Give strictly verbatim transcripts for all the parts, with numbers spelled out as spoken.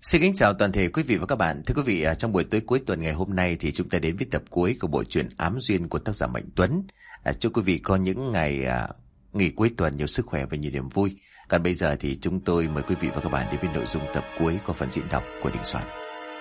Xin kính chào toàn thể quý vị và các bạn. Thưa quý vị, trong buổi tối cuối tuần ngày hôm nay thì chúng ta đến với tập cuối của bộ truyện Ám Duyên của tác giả Mạnh Tuấn. À, chúc quý vị có những ngày à, nghỉ cuối tuần nhiều sức khỏe và nhiều niềm vui. Còn bây giờ thì chúng tôi mời quý vị và các bạn đến với nội dung tập cuối của phần diễn đọc của Đình Soạn.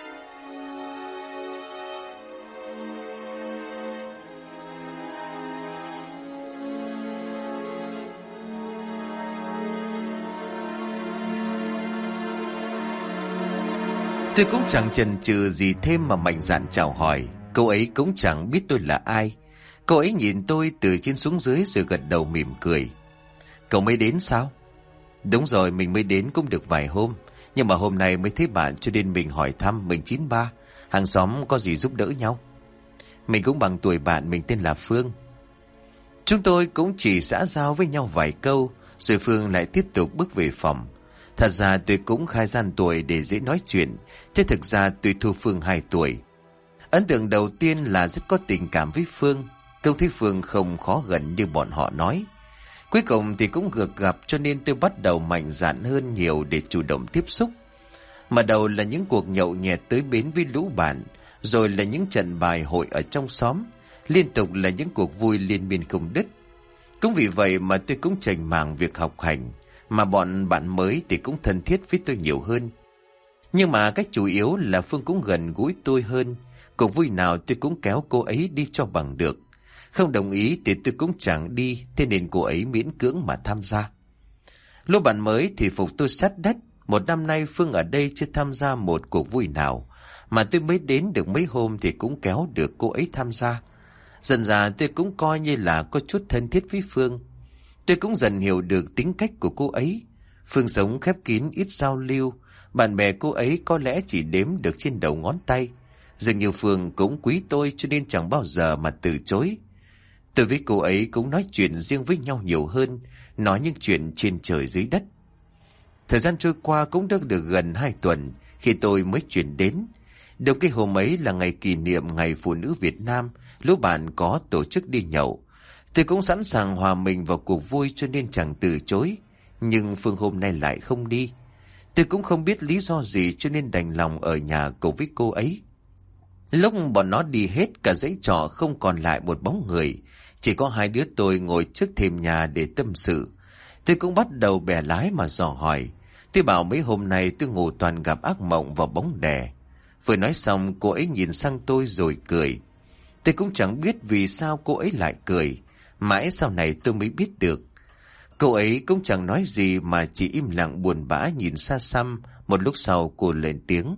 Tôi cũng chẳng chần chừ gì thêm mà mạnh dạn chào hỏi. Cô ấy cũng chẳng biết tôi là ai. Cô ấy nhìn tôi từ trên xuống dưới rồi gật đầu mỉm cười. Cậu mới đến sao? Đúng rồi, mình mới đến cũng được vài hôm. Nhưng mà hôm nay mới thấy bạn cho nên mình hỏi thăm. Mình chín ba, hàng xóm có gì giúp đỡ nhau. Mình cũng bằng tuổi bạn, mình tên là Phương. Chúng tôi cũng chỉ xã giao với nhau vài câu, rồi Phương lại tiếp tục bước về phòng. Thật ra tôi cũng khai gian tuổi để dễ nói chuyện, chứ thực ra tôi thua Phương hai tuổi. Ấn tượng đầu tiên là rất có tình cảm với Phương, không thấy Phương không khó gần như bọn họ nói. Cuối cùng thì cũng gượng gặp cho nên tôi bắt đầu mạnh dạn hơn nhiều để chủ động tiếp xúc. Mà đầu là những cuộc nhậu nhẹt tới bến với lũ bạn, rồi là những trận bài hội ở trong xóm, liên tục là những cuộc vui liên miên không đứt. Cũng vì vậy mà tôi cũng chành màng việc học hành, mà bọn bạn mới thì cũng thân thiết với tôi nhiều hơn. Nhưng mà cách chủ yếu là Phương cũng gần gũi tôi hơn. Cuộc vui nào tôi cũng kéo cô ấy đi cho bằng được. Không đồng ý thì tôi cũng chẳng đi, thế nên cô ấy miễn cưỡng mà tham gia. Lúc bạn mới thì phục tôi sát đất. Một năm nay Phương ở đây chưa tham gia một cuộc vui nào, mà tôi mới đến được mấy hôm thì cũng kéo được cô ấy tham gia. Dần dà tôi cũng coi như là có chút thân thiết với Phương. Tôi cũng dần hiểu được tính cách của cô ấy. Phương sống khép kín, ít giao lưu. Bạn bè cô ấy có lẽ chỉ đếm được trên đầu ngón tay. Dường như Phương cũng quý tôi cho nên chẳng bao giờ mà từ chối. Tôi với cô ấy cũng nói chuyện riêng với nhau nhiều hơn, nói những chuyện trên trời dưới đất. Thời gian trôi qua cũng đã được gần hai tuần khi tôi mới chuyển đến. Đầu cái hôm ấy là ngày kỷ niệm Ngày Phụ nữ Việt Nam, lũ bạn có tổ chức đi nhậu. Tôi cũng sẵn sàng hòa mình vào cuộc vui cho nên chẳng từ chối. Nhưng Phương hôm nay lại không đi. Tôi cũng không biết lý do gì cho nên đành lòng ở nhà cùng với cô ấy. Lúc bọn nó đi hết, cả dãy trọ không còn lại một bóng người. Chỉ có hai đứa tôi ngồi trước thềm nhà để tâm sự. Tôi cũng bắt đầu bẻ lái mà dò hỏi. Tôi bảo mấy hôm nay tôi ngủ toàn gặp ác mộng và bóng đè. Vừa nói xong cô ấy nhìn sang tôi rồi cười. Tôi cũng chẳng biết vì sao cô ấy lại cười. Mãi sau này tôi mới biết được. Cô ấy cũng chẳng nói gì mà chỉ im lặng buồn bã nhìn xa xăm. Một lúc sau cô lên tiếng.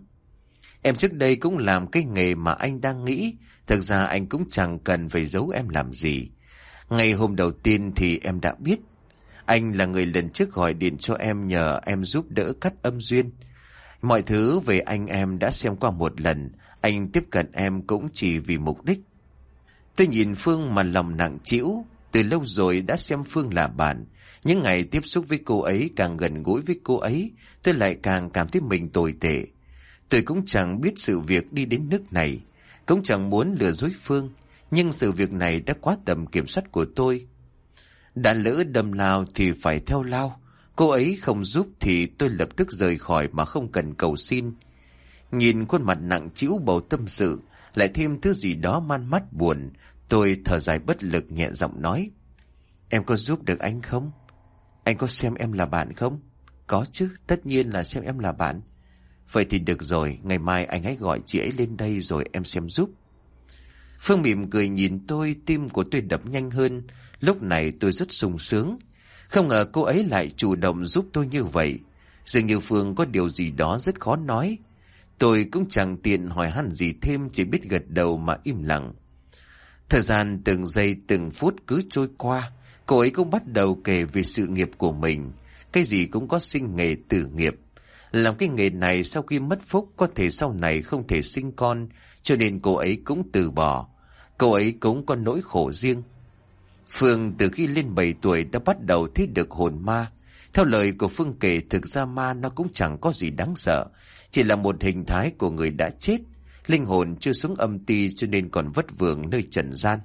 Em trước đây cũng làm cái nghề mà anh đang nghĩ. Thực ra anh cũng chẳng cần phải giấu em làm gì. Ngày hôm đầu tiên thì em đã biết. Anh là người lần trước gọi điện cho em nhờ em giúp đỡ cắt âm duyên. Mọi thứ về anh em đã xem qua một lần. Anh tiếp cận em cũng chỉ vì mục đích. Tôi nhìn Phương mà lòng nặng trĩu. Từ lâu rồi đã xem Phương là bạn. Những ngày tiếp xúc với cô ấy, càng gần gũi với cô ấy, tôi lại càng cảm thấy mình tồi tệ. Tôi cũng chẳng biết sự việc đi đến nước này, cũng chẳng muốn lừa dối Phương, nhưng sự việc này đã quá tầm kiểm soát của tôi. Đã lỡ đâm lao thì phải theo lao. Cô ấy không giúp thì tôi lập tức rời khỏi mà không cần cầu xin. Nhìn khuôn mặt nặng trĩu bầu tâm sự, lại thêm thứ gì đó man mắt buồn, tôi thở dài bất lực nhẹ giọng nói. Em có giúp được anh không? Anh có xem em là bạn không? Có chứ, tất nhiên là xem em là bạn. Vậy thì được rồi, ngày mai anh hãy gọi chị ấy lên đây rồi em xem giúp. Phương mỉm cười nhìn tôi, tim của tôi đập nhanh hơn. Lúc này tôi rất sung sướng. Không ngờ cô ấy lại chủ động giúp tôi như vậy. Dường như Phương có điều gì đó rất khó nói. Tôi cũng chẳng tiện hỏi han gì thêm, chỉ biết gật đầu mà im lặng. Thời gian từng giây từng phút cứ trôi qua. Cô ấy cũng bắt đầu kể về sự nghiệp của mình. Cái gì cũng có sinh nghề tử nghiệp. Làm cái nghề này sau khi mất phúc có thể sau này không thể sinh con, cho nên cô ấy cũng từ bỏ. Cô ấy cũng có nỗi khổ riêng. Phương từ khi lên bảy tuổi đã bắt đầu thấy được hồn ma. Theo lời của Phương kể, thực ra ma nó cũng chẳng có gì đáng sợ, chỉ là một hình thái của người đã chết. Linh hồn chưa xuống âm ti cho nên còn vất vưởng nơi trần gian.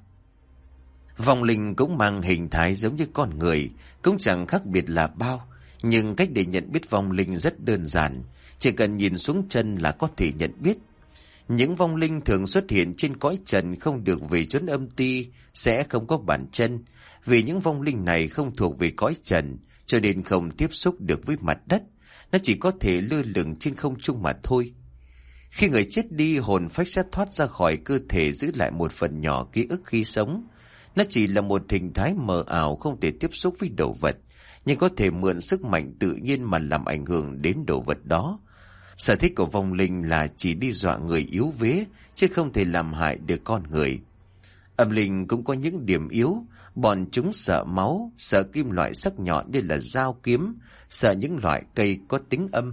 Vong linh cũng mang hình thái giống như con người, cũng chẳng khác biệt là bao. Nhưng cách để nhận biết vong linh rất đơn giản. Chỉ cần nhìn xuống chân là có thể nhận biết. Những vong linh thường xuất hiện trên cõi trần không được về chốn âm ti sẽ không có bàn chân, vì những vong linh này không thuộc về cõi trần, cho nên không tiếp xúc được với mặt đất, nó chỉ có thể lơ lửng trên không trung mà thôi. Khi người chết đi, hồn phách sẽ thoát ra khỏi cơ thể, giữ lại một phần nhỏ ký ức khi sống. Nó chỉ là một hình thái mờ ảo, không thể tiếp xúc với đồ vật, nhưng có thể mượn sức mạnh tự nhiên mà làm ảnh hưởng đến đồ vật đó. Sở thích của vong linh là chỉ đi dọa người yếu vế, chứ không thể làm hại được con người. Âm linh cũng có những điểm yếu, bọn chúng sợ máu, sợ kim loại sắc nhọn như là dao kiếm, sợ những loại cây có tính âm.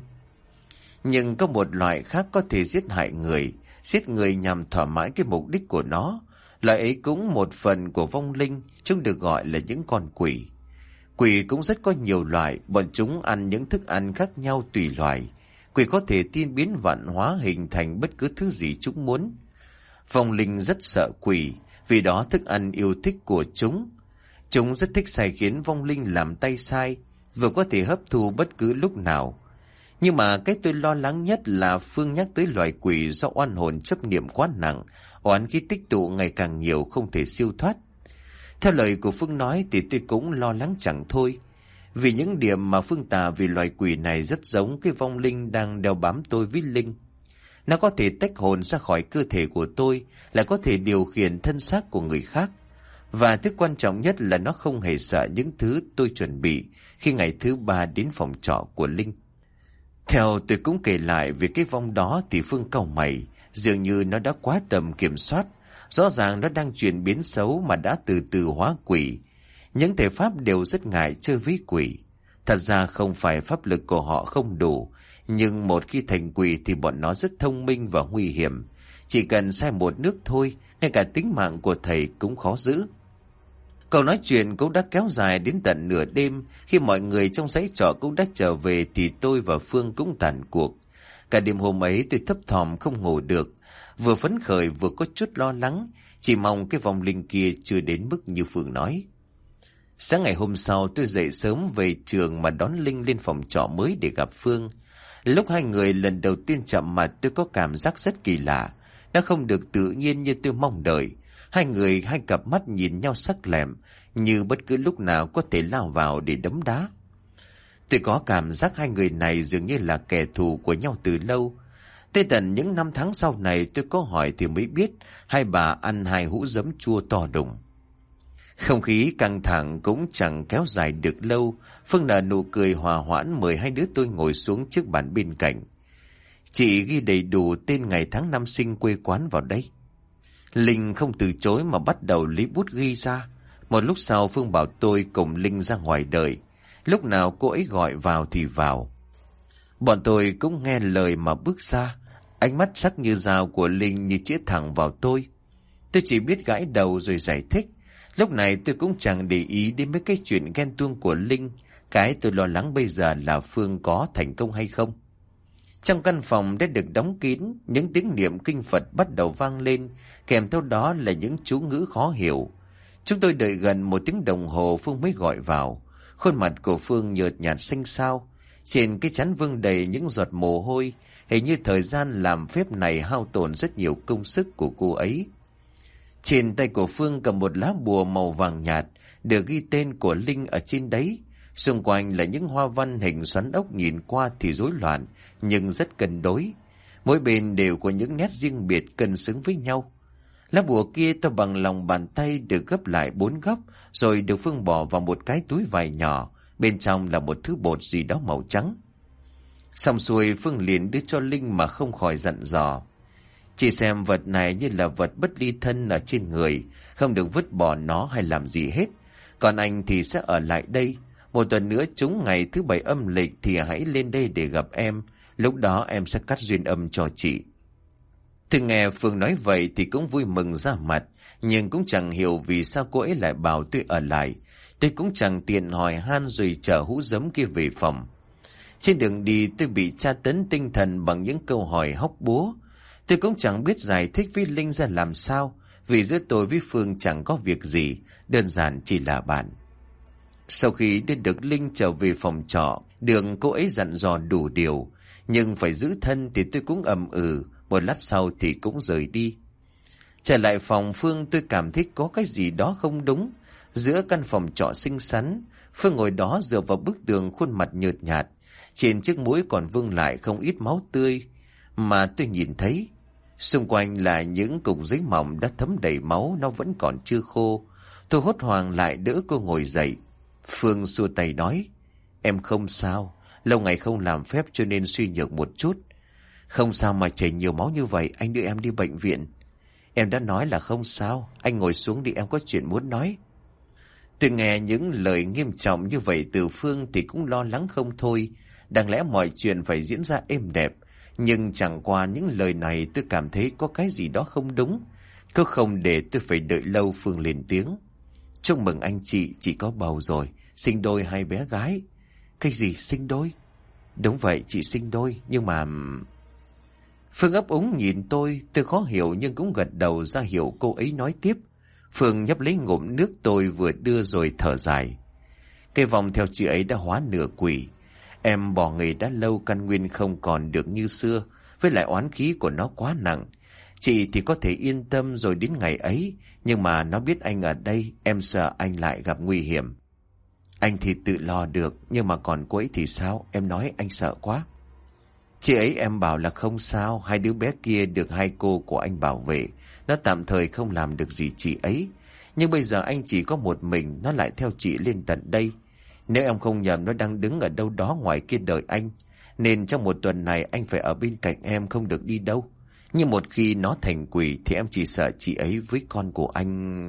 Nhưng có một loại khác có thể giết hại người, giết người nhằm thỏa mãn cái mục đích của nó. Loại ấy cũng một phần của vong linh, chúng được gọi là những con quỷ. Quỷ cũng rất có nhiều loại, bọn chúng ăn những thức ăn khác nhau tùy loại. Quỷ có thể tiên biến vạn hóa hình thành bất cứ thứ gì chúng muốn. Vong linh rất sợ quỷ, vì đó thức ăn yêu thích của chúng. Chúng rất thích sai khiến vong linh làm tay sai, vừa có thể hấp thu bất cứ lúc nào. Nhưng mà cái tôi lo lắng nhất là Phương nhắc tới loài quỷ do oan hồn chấp niệm quá nặng, oán khí tích tụ ngày càng nhiều không thể siêu thoát. Theo lời của Phương nói thì tôi cũng lo lắng chẳng thôi. Vì những điểm mà Phương tả về loài quỷ này rất giống cái vong linh đang đeo bám tôi với linh. Nó có thể tách hồn ra khỏi cơ thể của tôi, lại có thể điều khiển thân xác của người khác. Và thứ quan trọng nhất là nó không hề sợ những thứ tôi chuẩn bị khi ngày thứ ba đến phòng trọ của Linh. Theo tôi cũng kể lại về cái vong đó thì Phương cau mày, dường như nó đã quá tầm kiểm soát. Rõ ràng nó đang chuyển biến xấu mà đã từ từ hóa quỷ. Những thể pháp đều rất ngại chơi với quỷ. Thật ra không phải pháp lực của họ không đủ, nhưng một khi thành quỷ thì bọn nó rất thông minh và nguy hiểm. Chỉ cần sai một nước thôi, ngay cả tính mạng của thầy cũng khó giữ. Câu nói chuyện cũng đã kéo dài đến tận nửa đêm. Khi mọi người trong dãy trọ cũng đã trở về thì tôi và Phương cũng tàn cuộc. Cả đêm hôm ấy tôi thấp thỏm không ngủ được, vừa phấn khởi vừa có chút lo lắng, chỉ mong cái vong linh kia chưa đến mức như Phương nói. Sáng ngày hôm sau tôi dậy sớm về trường mà đón Linh lên phòng trọ mới để gặp Phương. Lúc hai người lần đầu tiên chạm mặt tôi có cảm giác rất kỳ lạ. Nó không được tự nhiên như tôi mong đợi. Hai người hai cặp mắt nhìn nhau sắc lẹm, như bất cứ lúc nào có thể lao vào để đấm đá. Tôi có cảm giác hai người này dường như là kẻ thù của nhau từ lâu. Tới tận những năm tháng sau này tôi có hỏi thì mới biết hai bà ăn hai hũ giấm chua to đùng. Không khí căng thẳng cũng chẳng kéo dài được lâu. Phương nở nụ cười hòa hoãn mời hai đứa tôi ngồi xuống trước bàn bên cạnh. Chị ghi đầy đủ tên ngày tháng năm sinh quê quán vào đây. Linh không từ chối mà bắt đầu lấy bút ghi ra. Một lúc sau Phương bảo tôi cùng Linh ra ngoài đợi. Lúc nào cô ấy gọi vào thì vào. Bọn tôi cũng nghe lời mà bước ra. Ánh mắt sắc như dao của Linh như chĩa thẳng vào tôi. Tôi chỉ biết gãi đầu rồi giải thích. Lúc này tôi cũng chẳng để ý đến mấy cái chuyện ghen tuông của Linh. Cái tôi lo lắng bây giờ là Phương có thành công hay không. Trong căn phòng đã được đóng kín, những tiếng niệm kinh Phật bắt đầu vang lên, kèm theo đó là những chú ngữ khó hiểu. Chúng tôi đợi gần một tiếng đồng hồ Phương mới gọi vào. Khuôn mặt của Phương nhợt nhạt xanh xao, trên cái trán vương đầy những giọt mồ hôi, hình như thời gian làm phép này hao tổn rất nhiều công sức của cô ấy. Trên tay của Phương cầm một lá bùa màu vàng nhạt, được ghi tên của Linh ở trên đấy. Xung quanh là những hoa văn hình xoắn ốc, nhìn qua thì rối loạn, nhưng rất cân đối. Mỗi bên đều có những nét riêng biệt cân xứng với nhau. Lá bùa kia to bằng lòng bàn tay được gấp lại bốn góc, rồi được Phương bỏ vào một cái túi vải nhỏ, bên trong là một thứ bột gì đó màu trắng. Xong xuôi Phương liền đưa cho Linh mà không khỏi dặn dò. Chị xem vật này như là vật bất ly thân ở trên người, không được vứt bỏ nó hay làm gì hết. Còn anh thì sẽ ở lại đây. Một tuần nữa trúng ngày thứ bảy âm lịch thì hãy lên đây để gặp em. Lúc đó em sẽ cắt duyên âm cho chị. Thì nghe Phương nói vậy thì cũng vui mừng ra mặt, nhưng cũng chẳng hiểu vì sao cô ấy lại bảo tôi ở lại. Tôi cũng chẳng tiện hỏi han rồi chở hũ giấm kia về phòng. Trên đường đi tôi bị tra tấn tinh thần bằng những câu hỏi hóc búa. Tôi cũng chẳng biết giải thích với Linh ra làm sao, vì giữa tôi với Phương chẳng có việc gì, đơn giản chỉ là bạn. Sau khi đưa được Linh trở về phòng trọ, đường cô ấy dặn dò đủ điều, Nhưng phải giữ thân thì tôi cũng ậm ừ, một lát sau thì cũng rời đi. Trở lại phòng Phương, tôi cảm thấy có cái gì đó không đúng. Giữa căn phòng trọ xinh xắn, Phương ngồi đó dựa vào bức tường, khuôn mặt nhợt nhạt. Trên chiếc mũi còn vương lại không ít máu tươi mà tôi nhìn thấy. Xung quanh là những cục giấy mỏng đã thấm đầy máu, nó vẫn còn chưa khô. Tôi hốt hoảng lại đỡ cô ngồi dậy. Phương xua tay nói, em không sao, lâu ngày không làm phép cho nên suy nhược một chút. Không sao mà chảy nhiều máu như vậy, anh đưa em đi bệnh viện. Em đã nói là không sao, anh ngồi xuống đi, em có chuyện muốn nói. Tôi nghe những lời nghiêm trọng như vậy từ Phương thì cũng lo lắng không thôi. Đáng lẽ mọi chuyện phải diễn ra êm đẹp, nhưng chẳng qua những lời này tôi cảm thấy có cái gì đó không đúng. Cứ không để tôi phải đợi lâu, Phương lên tiếng. Chúc mừng anh chị, chị có bầu rồi, sinh đôi hai bé gái. Cái gì sinh đôi? Đúng vậy, chị sinh đôi, nhưng mà... Phương ấp úng nhìn tôi, tôi khó hiểu nhưng cũng gật đầu ra hiệu cô ấy nói tiếp. Phương nhấp lấy ngụm nước tôi vừa đưa rồi thở dài. Cái vòng theo chị ấy đã hóa nửa quỷ. Em bỏ nghề đã lâu, căn nguyên không còn được như xưa, với lại oán khí của nó quá nặng. Chị thì có thể yên tâm rồi đến ngày ấy, nhưng mà nó biết anh ở đây, em sợ anh lại gặp nguy hiểm. Anh thì tự lo được, nhưng mà còn cô ấy thì sao? Em nói anh sợ quá. Chị ấy em bảo là không sao, hai đứa bé kia được hai cô của anh bảo vệ, nó tạm thời không làm được gì chị ấy. Nhưng bây giờ anh chỉ có một mình, nó lại theo chị lên tận đây. Nếu em không nhầm, nó đang đứng ở đâu đó ngoài kia đợi anh. Nên trong một tuần này anh phải ở bên cạnh em, không được đi đâu. Nhưng một khi nó thành quỷ thì em chỉ sợ chị ấy với con của anh.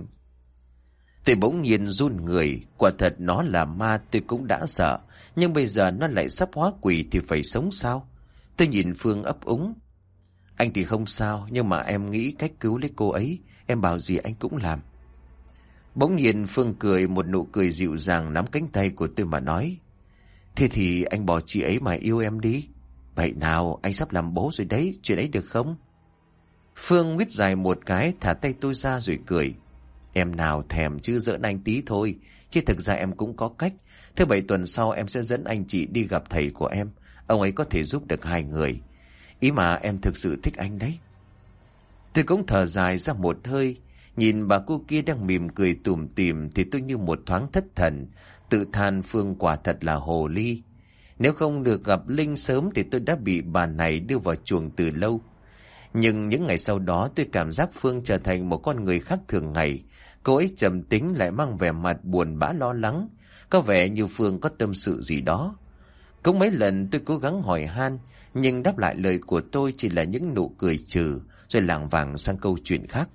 Tôi bỗng nhiên run người, quả thật nó là ma tôi cũng đã sợ. Nhưng bây giờ nó lại sắp hóa quỷ thì phải sống sao? Tôi nhìn Phương ấp úng. Anh thì không sao, nhưng mà em nghĩ cách cứu lấy cô ấy, em bảo gì anh cũng làm. Bỗng nhiên Phương cười một nụ cười dịu dàng, nắm cánh tay của tôi mà nói. Thế thì anh bỏ chị ấy mà yêu em đi. Vậy nào, anh sắp làm bố rồi đấy, chuyện ấy được không? Phương nguyết dài một cái, thả tay tôi ra rồi cười. Em nào thèm chứ, giỡn anh tí thôi, chứ thực ra em cũng có cách. Thứ bảy tuần sau em sẽ dẫn anh chị đi gặp thầy của em. Ông ấy có thể giúp được hai người. Ý mà em thực sự thích anh đấy. Tôi cũng thở dài ra một hơi. Nhìn bà cô kia đang mỉm cười tủm tỉm thì tôi như một thoáng thất thần, tự than Phương quả thật là hồ ly. Nếu không được gặp Linh sớm thì tôi đã bị bà này đưa vào chuồng từ lâu. Nhưng những ngày sau đó tôi cảm giác Phương trở thành một con người khác thường ngày. Cô ấy trầm tính lại mang vẻ mặt buồn bã lo lắng. Có vẻ như Phương có tâm sự gì đó. Cũng mấy lần tôi cố gắng hỏi han, nhưng đáp lại lời của tôi chỉ là những nụ cười trừ, rồi lảng vảng sang câu chuyện khác.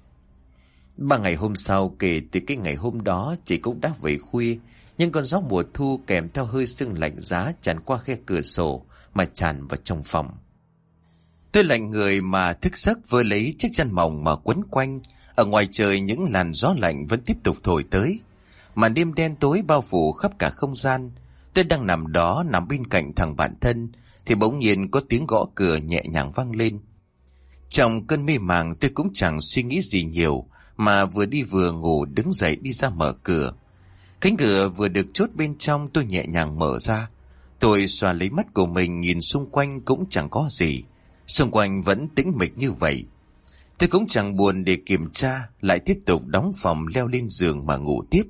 Ba ngày hôm sau kể từ cái ngày hôm đó, chị cũng đã về khuya, nhưng con gió mùa thu kèm theo hơi sương lạnh giá tràn qua khe cửa sổ mà tràn vào trong phòng. Tôi lạnh người mà thức giấc vơ lấy chiếc chăn mỏng mà quấn quanh. Ở ngoài trời những làn gió lạnh vẫn tiếp tục thổi tới. Màn đêm đen tối bao phủ khắp cả không gian. Tôi đang nằm đó, nằm bên cạnh thằng bạn thân, thì bỗng nhiên có tiếng gõ cửa nhẹ nhàng vang lên. Trong cơn mê màng tôi cũng chẳng suy nghĩ gì nhiều, mà vừa đi vừa ngủ đứng dậy đi ra mở cửa. Cánh cửa vừa được chốt bên trong tôi nhẹ nhàng mở ra. Tôi xoa lấy mắt của mình nhìn xung quanh cũng chẳng có gì. Xung quanh vẫn tĩnh mịch như vậy. Tôi cũng chẳng buồn để kiểm tra, lại tiếp tục đóng phòng leo lên giường mà ngủ tiếp.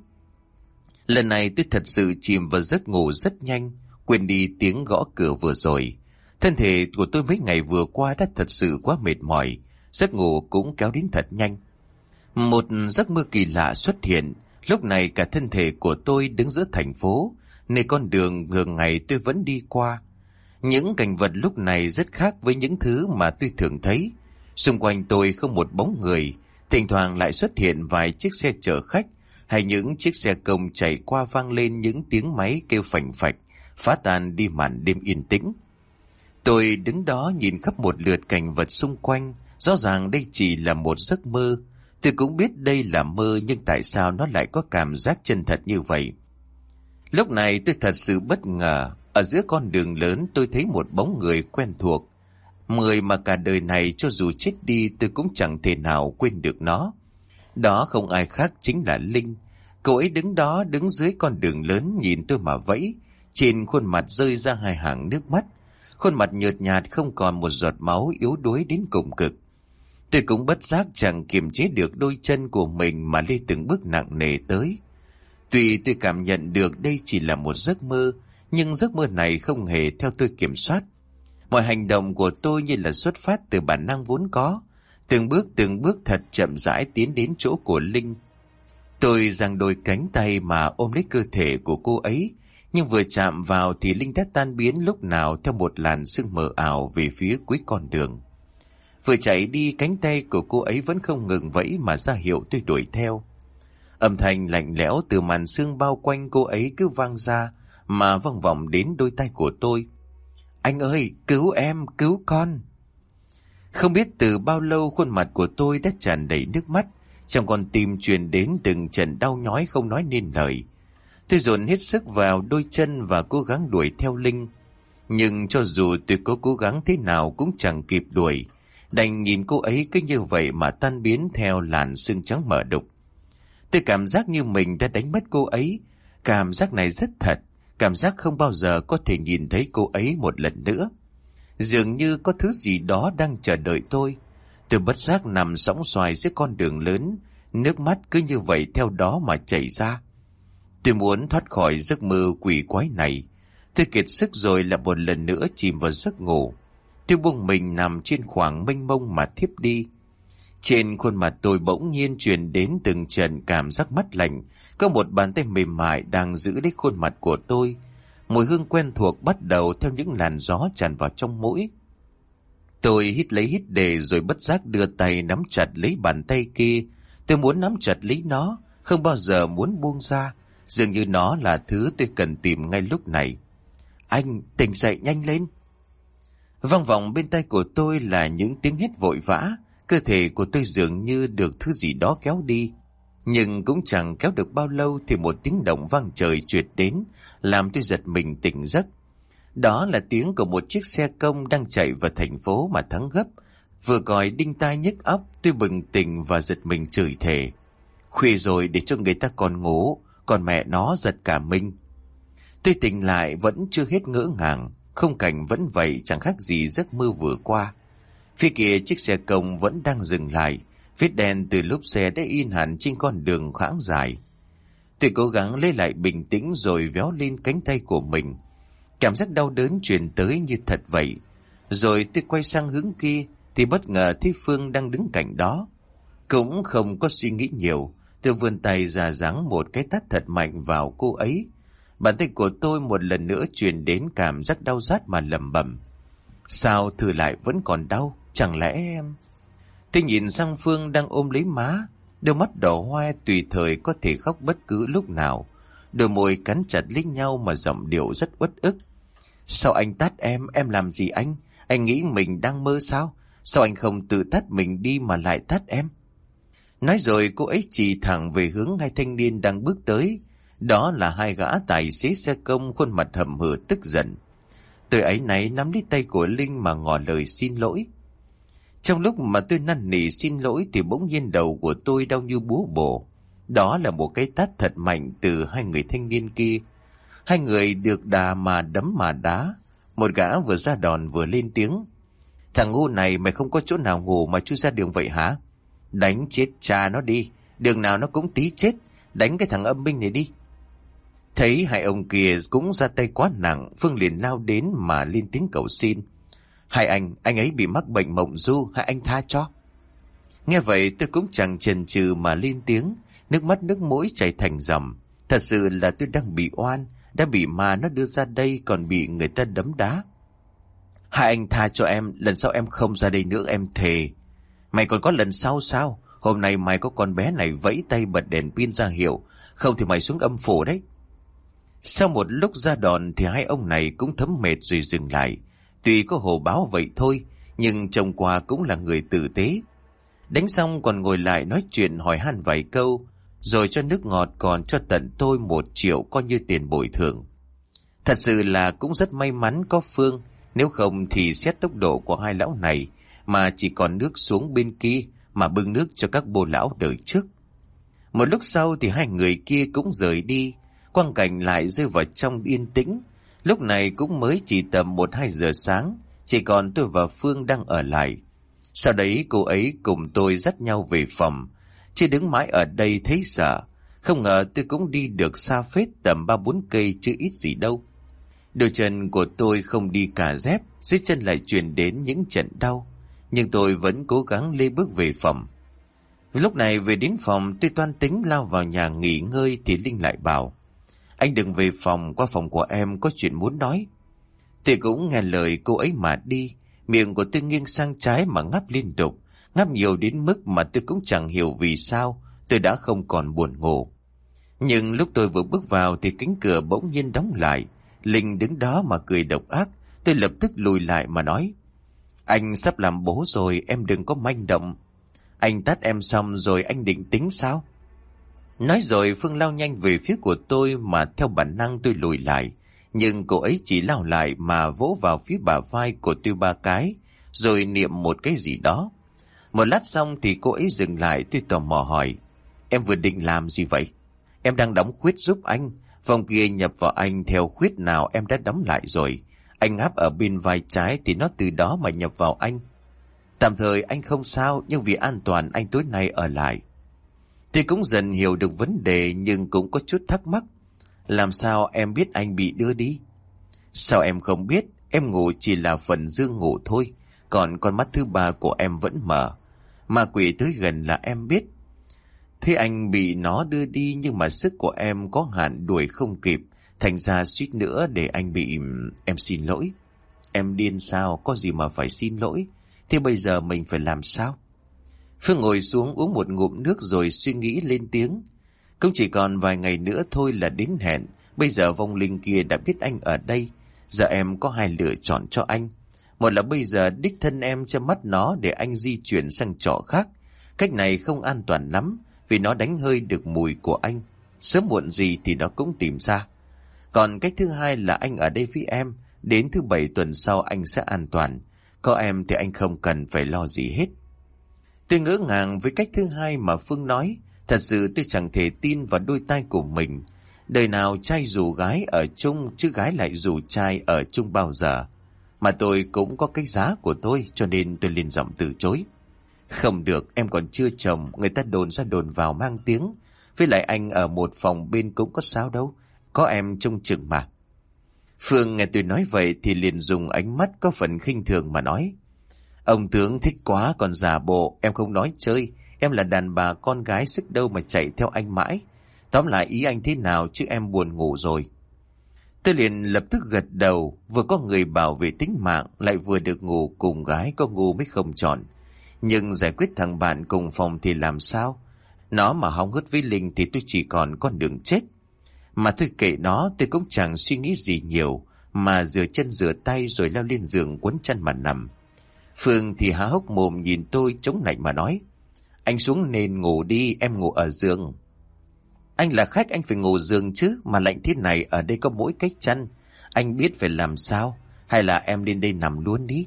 Lần này tôi thật sự chìm vào giấc ngủ rất nhanh, quên đi tiếng gõ cửa vừa rồi. Thân thể của tôi mấy ngày vừa qua đã thật sự quá mệt mỏi, giấc ngủ cũng kéo đến thật nhanh. Một giấc mơ kỳ lạ xuất hiện, lúc này cả thân thể của tôi đứng giữa thành phố, nơi con đường thường ngày tôi vẫn đi qua. Những cảnh vật lúc này rất khác với những thứ mà tôi thường thấy. Xung quanh tôi không một bóng người, thỉnh thoảng lại xuất hiện vài chiếc xe chở khách, hay những chiếc xe công chạy qua vang lên những tiếng máy kêu phành phạch, phá tan đi màn đêm yên tĩnh. Tôi đứng đó nhìn khắp một lượt cảnh vật xung quanh, rõ ràng đây chỉ là một giấc mơ. Tôi cũng biết đây là mơ, nhưng tại sao nó lại có cảm giác chân thật như vậy? Lúc này tôi thật sự bất ngờ, ở giữa con đường lớn tôi thấy một bóng người quen thuộc. Người mà cả đời này cho dù chết đi tôi cũng chẳng thể nào quên được nó. Đó không ai khác chính là Linh. Cô ấy đứng đó, đứng dưới con đường lớn nhìn tôi mà vẫy. Trên khuôn mặt rơi ra hai hàng nước mắt. khuôn mặt nhợt nhạt không còn một giọt máu, yếu đuối đến cùng cực. Tôi cũng bất giác chẳng kiềm chế được đôi chân của mình mà lê từng bước nặng nề tới. Tuy tôi cảm nhận được đây chỉ là một giấc mơ, nhưng giấc mơ này không hề theo tôi kiểm soát. Mọi hành động của tôi như là xuất phát từ bản năng vốn có, từng bước từng bước thật chậm rãi tiến đến chỗ của Linh. Tôi giang đôi cánh tay mà ôm lấy cơ thể của cô ấy, nhưng vừa chạm vào thì Linh đã tan biến lúc nào theo một làn sương mờ ảo về phía cuối con đường. Vừa chạy đi, cánh tay của cô ấy vẫn không ngừng vẫy mà ra hiệu tôi đuổi theo. Âm thanh lạnh lẽo từ màn sương bao quanh cô ấy cứ vang ra mà vang vọng đến đôi tai của tôi. Anh ơi, cứu em, cứu con. Không biết từ bao lâu khuôn mặt của tôi đã tràn đầy nước mắt, trong con tim truyền đến từng trận đau nhói không nói nên lời. Tôi dồn hết sức vào đôi chân và cố gắng đuổi theo Linh. Nhưng cho dù tôi có cố gắng thế nào cũng chẳng kịp đuổi, đành nhìn cô ấy cứ như vậy mà tan biến theo làn sương trắng mờ đục. Tôi cảm giác như mình đã đánh mất cô ấy. Cảm giác này rất thật, cảm giác không bao giờ có thể nhìn thấy cô ấy một lần nữa. Dường như có thứ gì đó đang chờ đợi tôi. Tôi bất giác nằm sõng soài dưới con đường lớn, nước mắt cứ như vậy theo đó mà chảy ra. Tôi muốn thoát khỏi giấc mơ quỷ quái này. Tôi kiệt sức rồi lại một lần nữa chìm vào giấc ngủ. Tôi buông mình nằm trên khoảng mênh mông mà thiếp đi. Trên khuôn mặt tôi bỗng nhiên truyền đến từng trận cảm giác mát lạnh. Có một bàn tay mềm mại đang giữ lấy khuôn mặt của tôi. Mùi hương quen thuộc bắt đầu theo những làn gió tràn vào trong mũi. Tôi hít lấy hít để rồi bất giác đưa tay nắm chặt lấy bàn tay kia. Tôi muốn nắm chặt lấy nó, không bao giờ muốn buông ra. Dường như nó là thứ tôi cần tìm ngay lúc này. Anh, tỉnh dậy nhanh lên. Vang vọng bên tai của tôi là những tiếng hét vội vã. Cơ thể của tôi dường như được thứ gì đó kéo đi. Nhưng cũng chẳng kéo được bao lâu thì một tiếng động vang trời truyền đến, làm tôi giật mình tỉnh giấc. Đó là tiếng của một chiếc xe công đang chạy vào thành phố mà thắng gấp. Vừa còi đinh tai nhức óc, tôi bừng tỉnh và giật mình chửi thề. Khuya rồi để cho người ta còn ngủ, còn mẹ nó giật cả mình. Tôi tỉnh lại vẫn chưa hết ngỡ ngàng, khung cảnh vẫn vậy chẳng khác gì giấc mơ vừa qua. Phía kia chiếc xe công vẫn đang dừng lại, vết đen từ lốp xe đã in hẳn trên con đường khá dài. Tôi cố gắng lấy lại bình tĩnh rồi véo lên cánh tay của mình. Cảm giác đau đớn truyền tới như thật vậy. Rồi tôi quay sang hướng kia thì bất ngờ thấy Phương đang đứng cạnh đó. Cũng không có suy nghĩ nhiều, tôi vươn tay ra giáng một cái tát thật mạnh vào cô ấy. Bàn tay của tôi một lần nữa truyền đến cảm giác đau rát mà lẩm bẩm. Sao thử lại vẫn còn đau? Chẳng lẽ em... Tôi nhìn sang Phương đang ôm lấy má, đôi mắt đỏ hoe tùy thời có thể khóc bất cứ lúc nào. Đôi môi cắn chặt lấy nhau mà giọng điệu rất uất ức. Sao anh tát em? Em làm gì anh? Anh nghĩ mình đang mơ sao? Sao anh không tự tát mình đi mà lại tát em? Nói rồi cô ấy chỉ thẳng về hướng hai thanh niên đang bước tới. Đó là hai gã tài xế xe công khuôn mặt hầm hừ tức giận. Tôi ấy náy nắm lấy tay của Linh mà ngỏ lời xin lỗi. Trong lúc mà tôi năn nỉ xin lỗi thì bỗng nhiên đầu của tôi đau như búa bổ. Đó là một cái tát thật mạnh từ hai người thanh niên kia. Hai người được đà mà đấm mà đá. Một gã vừa ra đòn vừa lên tiếng. Thằng ngu này mày không có chỗ nào ngủ mà chui ra đường vậy hả? Đánh chết cha nó đi. Đường nào nó cũng tí chết. Đánh cái thằng âm binh này đi. Thấy hai ông kia cũng ra tay quá nặng, Phương liền lao đến mà lên tiếng cầu xin. Hai anh, anh ấy bị mắc bệnh mộng du, hai anh tha cho. Nghe vậy tôi cũng chẳng chần chừ mà lên tiếng, nước mắt nước mũi chảy thành dòng. Thật sự là tôi đang bị oan, đã bị ma nó đưa ra đây còn bị người ta đấm đá. Hai anh tha cho em, lần sau em không ra đây nữa em thề. Mày còn có lần sau sao? Hôm nay mày có con bé này vẫy tay bật đèn pin ra hiệu, không thì mày xuống âm phủ đấy. Sau một lúc ra đòn thì hai ông này cũng thấm mệt rồi dừng lại. Tuy có hồ báo vậy thôi, nhưng trông qua cũng là người tử tế. Đánh xong còn ngồi lại nói chuyện hỏi han vài câu, rồi cho nước ngọt còn cho tận tôi một triệu coi như tiền bồi thường. Thật sự là cũng rất may mắn có Phương, nếu không thì xét tốc độ của hai lão này mà chỉ còn nước xuống bên kia mà bưng nước cho các bô lão đời trước. Một lúc sau thì hai người kia cũng rời đi, quang cảnh lại rơi vào trong yên tĩnh. Lúc này cũng mới chỉ tầm một hai giờ sáng, chỉ còn tôi và Phương đang ở lại. Sau đấy cô ấy cùng tôi dắt nhau về phòng. Chỉ đứng mãi ở đây thấy sợ. Không ngờ tôi cũng đi được xa phết tầm ba bốn cây chứ ít gì đâu. Đôi chân của tôi không đi cả dép, dưới chân lại truyền đến những trận đau. Nhưng tôi vẫn cố gắng lê bước về phòng. Lúc này về đến phòng, tôi toan tính lao vào nhà nghỉ ngơi thì Linh lại bảo: anh đừng về phòng, qua phòng của em có chuyện muốn nói. Tôi cũng nghe lời cô ấy mà đi. Miệng của tôi nghiêng sang trái mà ngáp liên tục, ngáp nhiều đến mức mà tôi cũng chẳng hiểu vì sao tôi đã không còn buồn ngủ. Nhưng lúc tôi vừa bước vào thì cánh cửa bỗng nhiên đóng lại. Linh đứng đó mà cười độc ác. Tôi lập tức lùi lại mà nói: anh sắp làm bố rồi, em đừng có manh động. Anh tát em xong rồi anh định tính sao? Nói rồi Phương lao nhanh về phía của tôi, mà theo bản năng tôi lùi lại. Nhưng cô ấy chỉ lao lại mà vỗ vào phía bả vai của tôi ba cái, rồi niệm một cái gì đó. Một lát xong thì cô ấy dừng lại. Tôi tò mò hỏi: em vừa định làm gì vậy? Em đang đóng khuyết giúp anh. Vòng kia nhập vào anh theo khuyết nào em đã đóng lại rồi. Anh ngáp ở bên vai trái thì nó từ đó mà nhập vào anh. Tạm thời anh không sao, nhưng vì an toàn anh tối nay ở lại. Tôi cũng dần hiểu được vấn đề, nhưng cũng có chút thắc mắc. Làm sao em biết anh bị đưa đi? Sao em không biết? Em ngủ chỉ là phần dương ngủ thôi, còn con mắt thứ ba của em vẫn mở. Ma quỷ tới gần là em biết. Thế anh bị nó đưa đi, nhưng mà sức của em có hạn, đuổi không kịp, thành ra suýt nữa để anh bị... Em xin lỗi. Em điên sao? Có gì mà phải xin lỗi? Thế bây giờ mình phải làm sao? Phương ngồi xuống uống một ngụm nước rồi suy nghĩ lên tiếng: cũng chỉ còn vài ngày nữa thôi là đến hẹn. Bây giờ vong linh kia đã biết anh ở đây. Giờ em có hai lựa chọn cho anh. Một là bây giờ đích thân em che mắt nó để anh di chuyển sang chỗ khác. Cách này không an toàn lắm, vì nó đánh hơi được mùi của anh. Sớm muộn gì thì nó cũng tìm ra. Còn cách thứ hai là anh ở đây với em. Đến thứ bảy tuần sau anh sẽ an toàn. Có em thì anh không cần phải lo gì hết. Tôi ngỡ ngàng với cách thứ hai mà Phương nói. Thật sự tôi chẳng thể tin vào đôi tai của mình. Đời nào trai rủ gái ở chung, chứ gái lại rủ trai ở chung bao giờ. Mà tôi cũng có cái giá của tôi, cho nên tôi liền giọng từ chối. Không được, em còn chưa chồng, người ta đồn ra đồn vào mang tiếng. Với lại anh ở một phòng bên cũng có sao đâu, có em trông chừng mà. Phương nghe tôi nói vậy thì liền dùng ánh mắt có phần khinh thường mà nói: ông tướng thích quá còn giả bộ, em không nói chơi. Em là đàn bà con gái, sức đâu mà chạy theo anh mãi. Tóm lại ý anh thế nào chứ em buồn ngủ rồi. Tôi liền lập tức gật đầu. Vừa có người bảo vệ tính mạng, lại vừa được ngủ cùng gái có ngu mới không chọn. Nhưng giải quyết thằng bạn cùng phòng thì làm sao? Nó mà hóng hớt với Linh thì tôi chỉ còn con đường chết. Mà thôi kệ nó, tôi cũng chẳng suy nghĩ gì nhiều, mà rửa chân rửa tay rồi leo lên giường quấn chăn mà nằm. Phương thì há hốc mồm nhìn tôi chống nạnh mà nói: anh xuống nền ngủ đi, em ngủ ở giường. Anh là khách, anh phải ngủ giường chứ, mà lạnh thế này ở đây có mỗi cái chăn. Anh biết phải làm sao, hay là em lên đây nằm luôn đi.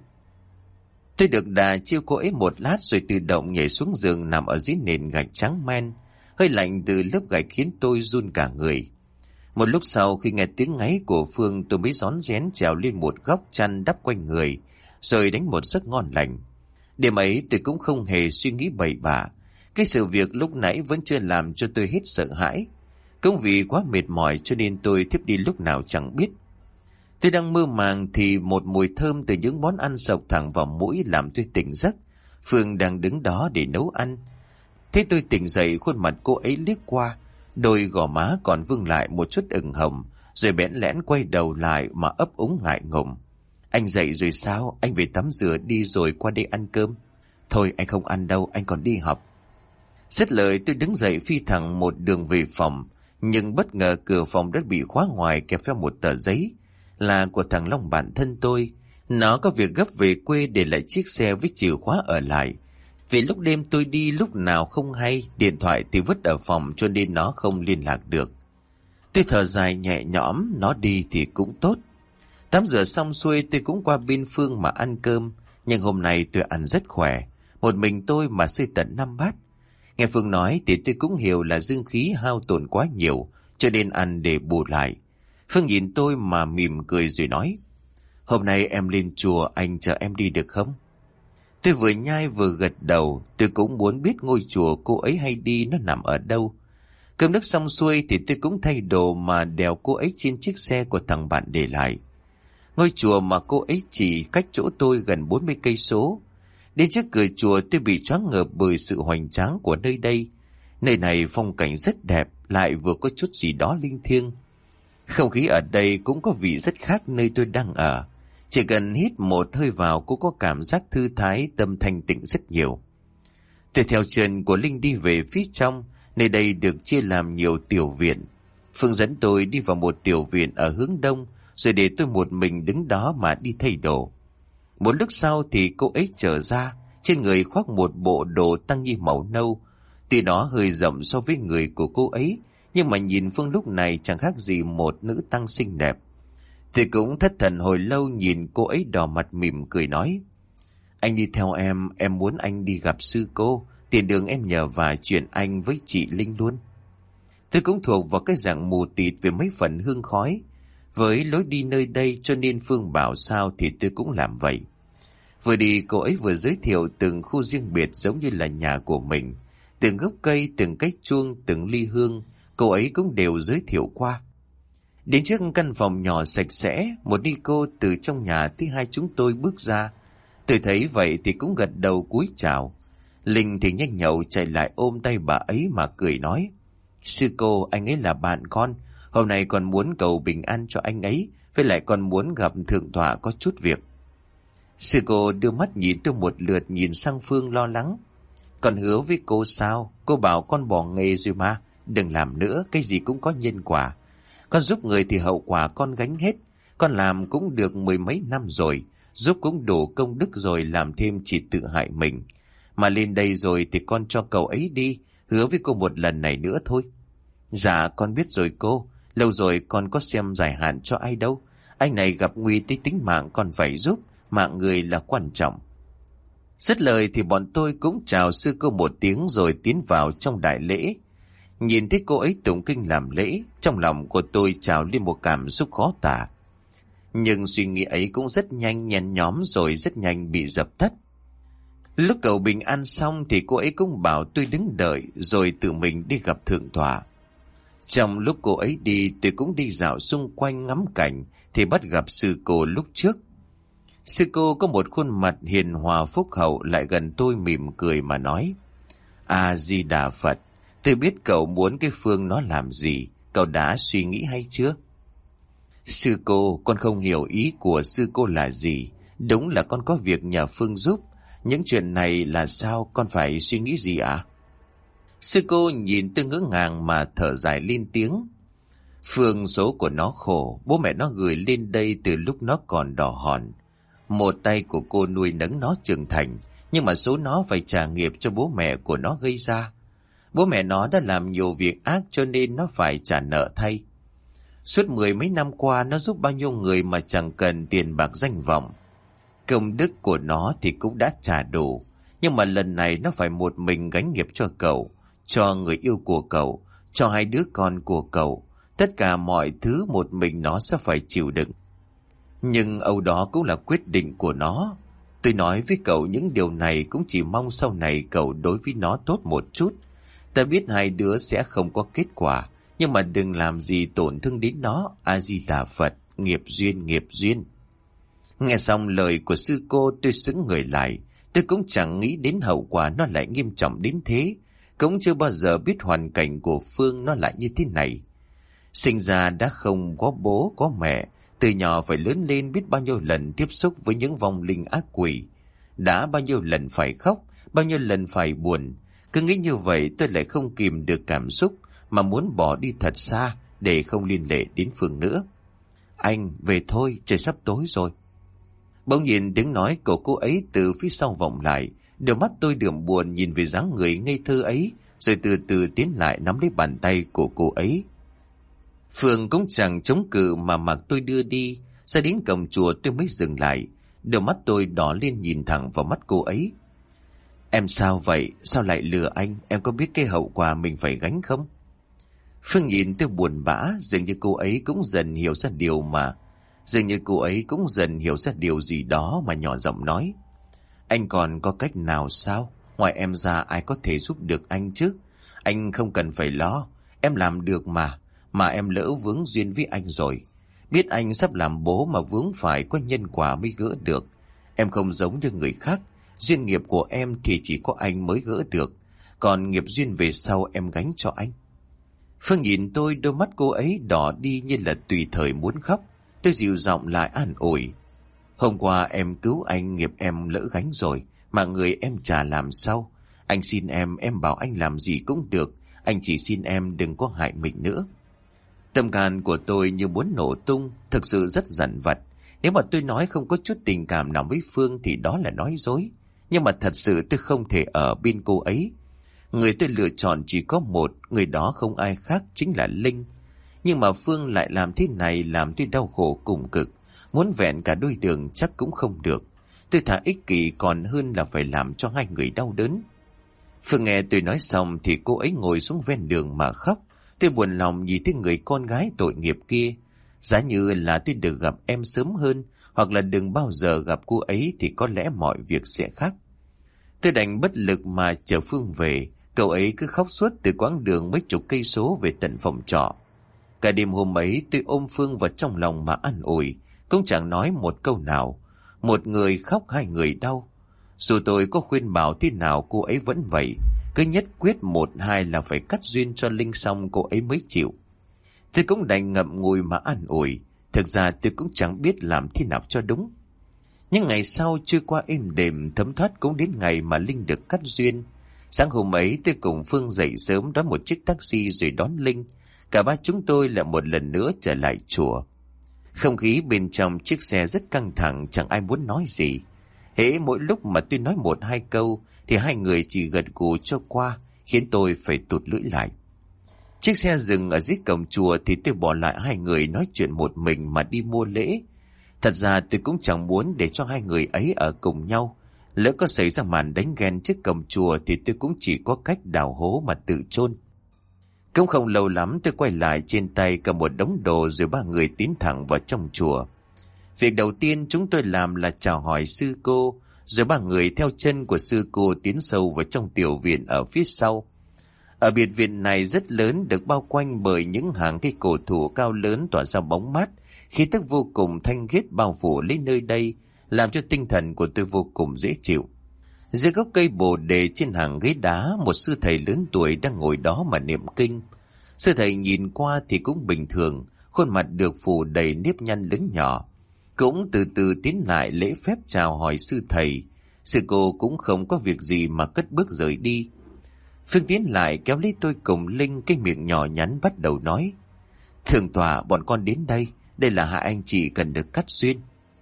Tôi được đà chiêu cô ấy một lát rồi tự động nhảy xuống giường nằm ở dưới nền gạch trắng men. Hơi lạnh từ lớp gạch khiến tôi run cả người. Một lúc sau khi nghe tiếng ngáy của Phương, tôi mới rón rén trèo lên một góc chăn đắp quanh người, rồi đánh một giấc ngon lành. Đêm ấy tôi cũng không hề suy nghĩ bậy bạ. Cái sự việc lúc nãy vẫn chưa làm cho tôi hết sợ hãi. Cũng vì quá mệt mỏi cho nên tôi thiếp đi lúc nào chẳng biết. Tôi đang mơ màng thì một mùi thơm từ những món ăn sộc thẳng vào mũi làm tôi tỉnh giấc. Phương đang đứng đó để nấu ăn. Thế tôi tỉnh dậy, khuôn mặt cô ấy liếc qua, đôi gò má còn vương lại một chút ửng hồng, rồi bẽn lẽn quay đầu lại mà ấp úng ngại ngùng. Anh dậy rồi sao? Anh về tắm rửa đi rồi qua đây ăn cơm. Thôi anh không ăn đâu, anh còn đi học. Dứt lời tôi đứng dậy phi thẳng một đường về phòng. Nhưng bất ngờ cửa phòng đã bị khóa ngoài kèm theo một tờ giấy, là của thằng Long bạn thân tôi. Nó có việc gấp về quê để lại chiếc xe với chìa khóa ở lại. Vì lúc đêm tôi đi lúc nào không hay, điện thoại thì vứt ở phòng cho nên nó không liên lạc được. Tôi thở dài nhẹ nhõm, nó đi thì cũng tốt. Tắm rửa xong xuôi tôi cũng qua bên Phương mà ăn cơm. Nhưng hôm nay tôi ăn rất khỏe, một mình tôi mà xơi tận năm bát. Nghe Phương nói thì tôi cũng hiểu là dương khí hao tổn quá nhiều, cho nên ăn để bù lại. Phương nhìn tôi mà mỉm cười rồi nói, hôm nay em lên chùa, anh chờ em đi được không? Tôi vừa nhai vừa gật đầu, tôi cũng muốn biết ngôi chùa cô ấy hay đi nó nằm ở đâu. Cơm nước xong xuôi thì tôi cũng thay đồ mà đèo cô ấy trên chiếc xe của thằng bạn để lại. Ngôi chùa mà cô ấy chỉ cách chỗ tôi gần bốn mươi cây số. Đến trước cửa chùa tôi bị choáng ngợp bởi sự hoành tráng của nơi đây. Nơi này phong cảnh rất đẹp, lại vừa có chút gì đó linh thiêng. Không khí ở đây cũng có vị rất khác nơi tôi đang ở. Chỉ cần hít một hơi vào cũng có cảm giác thư thái, tâm thanh tịnh rất nhiều. Tôi theo chân của Linh đi về phía trong. Nơi đây được chia làm nhiều tiểu viện. Phương dẫn tôi đi vào một tiểu viện ở hướng đông, rồi để tôi một mình đứng đó mà đi thay đồ. Một lúc sau thì cô ấy trở ra, trên người khoác một bộ đồ tăng nhi màu nâu. Tuy nó hơi rộng so với người của cô ấy, nhưng mà nhìn Phương lúc này chẳng khác gì một nữ tăng xinh đẹp. Thì cũng thất thần hồi lâu nhìn cô ấy đỏ mặt mỉm cười nói, anh đi theo em, em muốn anh đi gặp sư cô. Tiền đường em nhờ và chuyển anh với chị Linh luôn. Tôi cũng thuộc vào cái dạng mù tịt về mấy phần hương khói. Với lối đi nơi đây cho nên Phương bảo sao thì tôi cũng làm vậy. Vừa đi cô ấy vừa giới thiệu từng khu riêng biệt giống như là nhà của mình. Từng gốc cây, từng cái chuông, từng ly hương, cô ấy cũng đều giới thiệu qua. Đến trước căn phòng nhỏ sạch sẽ, một ni cô từ trong nhà thứ hai chúng tôi bước ra. Tôi thấy vậy thì cũng gật đầu cúi chào. Linh thì nhanh nhậu chạy lại ôm tay bà ấy mà cười nói, sư cô, anh ấy là bạn con, hôm nay còn muốn cầu bình an cho anh ấy, với lại còn muốn gặp thượng tọa có chút việc. Sư cô đưa mắt nhìn tôi một lượt, nhìn sang Phương lo lắng. Con hứa với cô sao? Cô bảo con bỏ nghề rồi mà, đừng làm nữa, cái gì cũng có nhân quả. Con giúp người thì hậu quả con gánh hết, con làm cũng được mười mấy năm rồi, giúp cũng đủ công đức rồi, làm thêm chỉ tự hại mình. Mà lên đây rồi thì con cho cậu ấy đi, hứa với cô một lần này nữa thôi. Dạ con biết rồi cô, lâu rồi con có xem giải hạn cho ai đâu. Anh này gặp nguy tới tính mạng con phải giúp, mạng người là quan trọng. Dứt lời thì bọn tôi cũng chào sư cô một tiếng rồi tiến vào trong đại lễ. Nhìn thấy cô ấy tụng kinh làm lễ, trong lòng của tôi trào lên một cảm xúc khó tả. Nhưng suy nghĩ ấy cũng rất nhanh nhen nhóm rồi rất nhanh bị dập tắt. Lúc cầu bình an xong thì cô ấy cũng bảo tôi đứng đợi rồi tự mình đi gặp thượng tọa. Trong lúc cô ấy đi tôi cũng đi dạo xung quanh ngắm cảnh thì bắt gặp sư cô lúc trước. Sư cô có một khuôn mặt hiền hòa phúc hậu, lại gần tôi mỉm cười mà nói, A-di-đà Phật, tôi biết cậu muốn cái Phương nó làm gì, cậu đã suy nghĩ hay chưa? Sư cô, con không hiểu ý của sư cô là gì, đúng là con có việc nhờ Phương giúp. Những chuyện này là sao, con phải suy nghĩ gì ạ? À? Sư cô nhìn tôi ngỡ ngàng mà thở dài lên tiếng. Phương số của nó khổ, bố mẹ nó gửi lên đây từ lúc nó còn đỏ hòn. Một tay của cô nuôi nấng nó trưởng thành, nhưng mà số nó phải trả nghiệp cho bố mẹ của nó gây ra. Bố mẹ nó đã làm nhiều việc ác cho nên nó phải trả nợ thay. Suốt mười mấy năm qua nó giúp bao nhiêu người mà chẳng cần tiền bạc danh vọng. Công đức của nó thì cũng đã trả đủ, nhưng mà lần này nó phải một mình gánh nghiệp cho cậu, cho người yêu của cậu, cho hai đứa con của cậu. Tất cả mọi thứ một mình nó sẽ phải chịu đựng. Nhưng âu đó cũng là quyết định của nó. Tôi nói với cậu những điều này cũng chỉ mong sau này cậu đối với nó tốt một chút. Ta biết hai đứa sẽ không có kết quả, nhưng mà đừng làm gì tổn thương đến nó. A-di-đà Phật, nghiệp duyên, nghiệp duyên. Nghe xong lời của sư cô tôi sững người lại. Tôi cũng chẳng nghĩ đến hậu quả nó lại nghiêm trọng đến thế. Cũng chưa bao giờ biết hoàn cảnh của Phương nó lại như thế này. Sinh ra đã không có bố có mẹ, từ nhỏ phải lớn lên biết bao nhiêu lần tiếp xúc với những vong linh ác quỷ. Đã bao nhiêu lần phải khóc, bao nhiêu lần phải buồn. Cứ nghĩ như vậy tôi lại không kìm được cảm xúc mà muốn bỏ đi thật xa để không liên lệ đến Phương nữa. Anh, về thôi, trời sắp tối rồi. Bỗng nhìn tiếng nói của cô ấy từ phía sau vọng lại. Đôi mắt tôi đượm buồn nhìn về dáng người ngây thơ ấy, rồi từ từ tiến lại nắm lấy bàn tay của cô ấy. Phương cũng chẳng chống cự mà mặc tôi đưa đi. Ra đến cổng chùa tôi mới dừng lại. Đôi mắt tôi đỏ lên nhìn thẳng vào mắt cô ấy. Em sao vậy? Sao lại lừa anh? Em có biết cái hậu quả mình phải gánh không? Phương nhìn tôi buồn bã, dường như cô ấy cũng dần hiểu ra điều mà. Dường như cô ấy cũng dần hiểu ra điều gì đó mà nhỏ giọng nói. Anh còn có cách nào sao? Ngoài em ra ai có thể giúp được anh chứ? Anh không cần phải lo, em làm được mà. Mà em lỡ vướng duyên với anh rồi. Biết anh sắp làm bố mà vướng phải có nhân quả mới gỡ được. Em không giống như người khác. Duyên nghiệp của em thì chỉ có anh mới gỡ được. Còn nghiệp duyên về sau em gánh cho anh. Phương nhìn tôi, đôi mắt cô ấy đỏ đi như là tùy thời muốn khóc. Tôi dịu giọng lại an ủi. Hôm qua em cứu anh, nghiệp em lỡ gánh rồi. Mà người em trả làm sao? Anh xin em, em bảo anh làm gì cũng được. Anh chỉ xin em đừng có hại mình nữa. Tâm can của tôi như muốn nổ tung, thực sự rất dằn vặt. Nếu mà tôi nói không có chút tình cảm nào với Phương thì đó là nói dối. Nhưng mà thật sự tôi không thể ở bên cô ấy. Người tôi lựa chọn chỉ có một, người đó không ai khác chính là Linh. Nhưng mà Phương lại làm thế này làm tôi đau khổ cùng cực. Muốn vẹn cả đôi đường chắc cũng không được. Tôi thà ích kỷ còn hơn là phải làm cho hai người đau đớn. Phương nghe tôi nói xong thì cô ấy ngồi xuống ven đường mà khóc. Tôi buồn lòng nhìn thấy người con gái tội nghiệp kia. Giá như là tôi được gặp em sớm hơn, hoặc là đừng bao giờ gặp cô ấy thì có lẽ mọi việc sẽ khác. Tôi đành bất lực mà chờ Phương về. Cậu ấy cứ khóc suốt từ quãng đường mấy chục cây số về tận phòng trọ. Cả đêm hôm ấy tôi ôm Phương vào trong lòng mà an ủi, cũng chẳng nói một câu nào. Một người khóc hai người đau. Dù tôi có khuyên bảo thế nào cô ấy vẫn vậy. Cứ nhất quyết một hai là phải cắt duyên cho Linh xong cô ấy mới chịu. Tôi cũng đành ngậm ngùi mà an ủi. Thực ra tôi cũng chẳng biết làm thế nào cho đúng. Nhưng ngày sau trôi qua êm đềm, thấm thoát cũng đến ngày mà Linh được cắt duyên. Sáng hôm ấy tôi cùng Phương dậy sớm đón một chiếc taxi rồi đón Linh. Cả ba chúng tôi lại một lần nữa trở lại chùa. Không khí bên trong chiếc xe rất căng thẳng, chẳng ai muốn nói gì. Hễ mỗi lúc mà tôi nói một hai câu thì hai người chỉ gật gù cho qua, khiến tôi phải tụt lưỡi lại. Chiếc xe dừng ở dưới cổng chùa thì tôi bỏ lại hai người nói chuyện một mình mà đi mua lễ. Thật ra tôi cũng chẳng muốn để cho hai người ấy ở cùng nhau. Lỡ có xảy ra màn đánh ghen trước cổng chùa thì tôi cũng chỉ có cách đào hố mà tự chôn. Cũng không lâu lắm tôi quay lại, trên tay cầm một đống đồ rồi ba người tiến thẳng vào trong chùa. Việc đầu tiên chúng tôi làm là chào hỏi sư cô, rồi ba người theo chân của sư cô tiến sâu vào trong tiểu viện ở phía sau. Ở biệt viện này rất lớn, được bao quanh bởi những hàng cây cổ thụ cao lớn tỏa ra bóng mát, khí tức vô cùng thanh khiết bao phủ lấy nơi đây, làm cho tinh thần của tôi vô cùng dễ chịu. Dưới gốc cây bồ đề trên hàng ghế đá, một sư thầy lớn tuổi đang ngồi đó mà niệm kinh. Sư thầy nhìn qua thì cũng bình thường, khuôn mặt được phủ đầy nếp nhăn lớn nhỏ. Cũng từ từ tiến lại lễ phép chào hỏi sư thầy. Sư cô cũng không có việc gì mà cất bước rời đi. Phương tiến lại kéo lấy tôi cùng Linh, cái miệng nhỏ nhắn bắt đầu nói. Thượng tọa, bọn con đến đây, đây là hai anh chị cần được cắt duyên.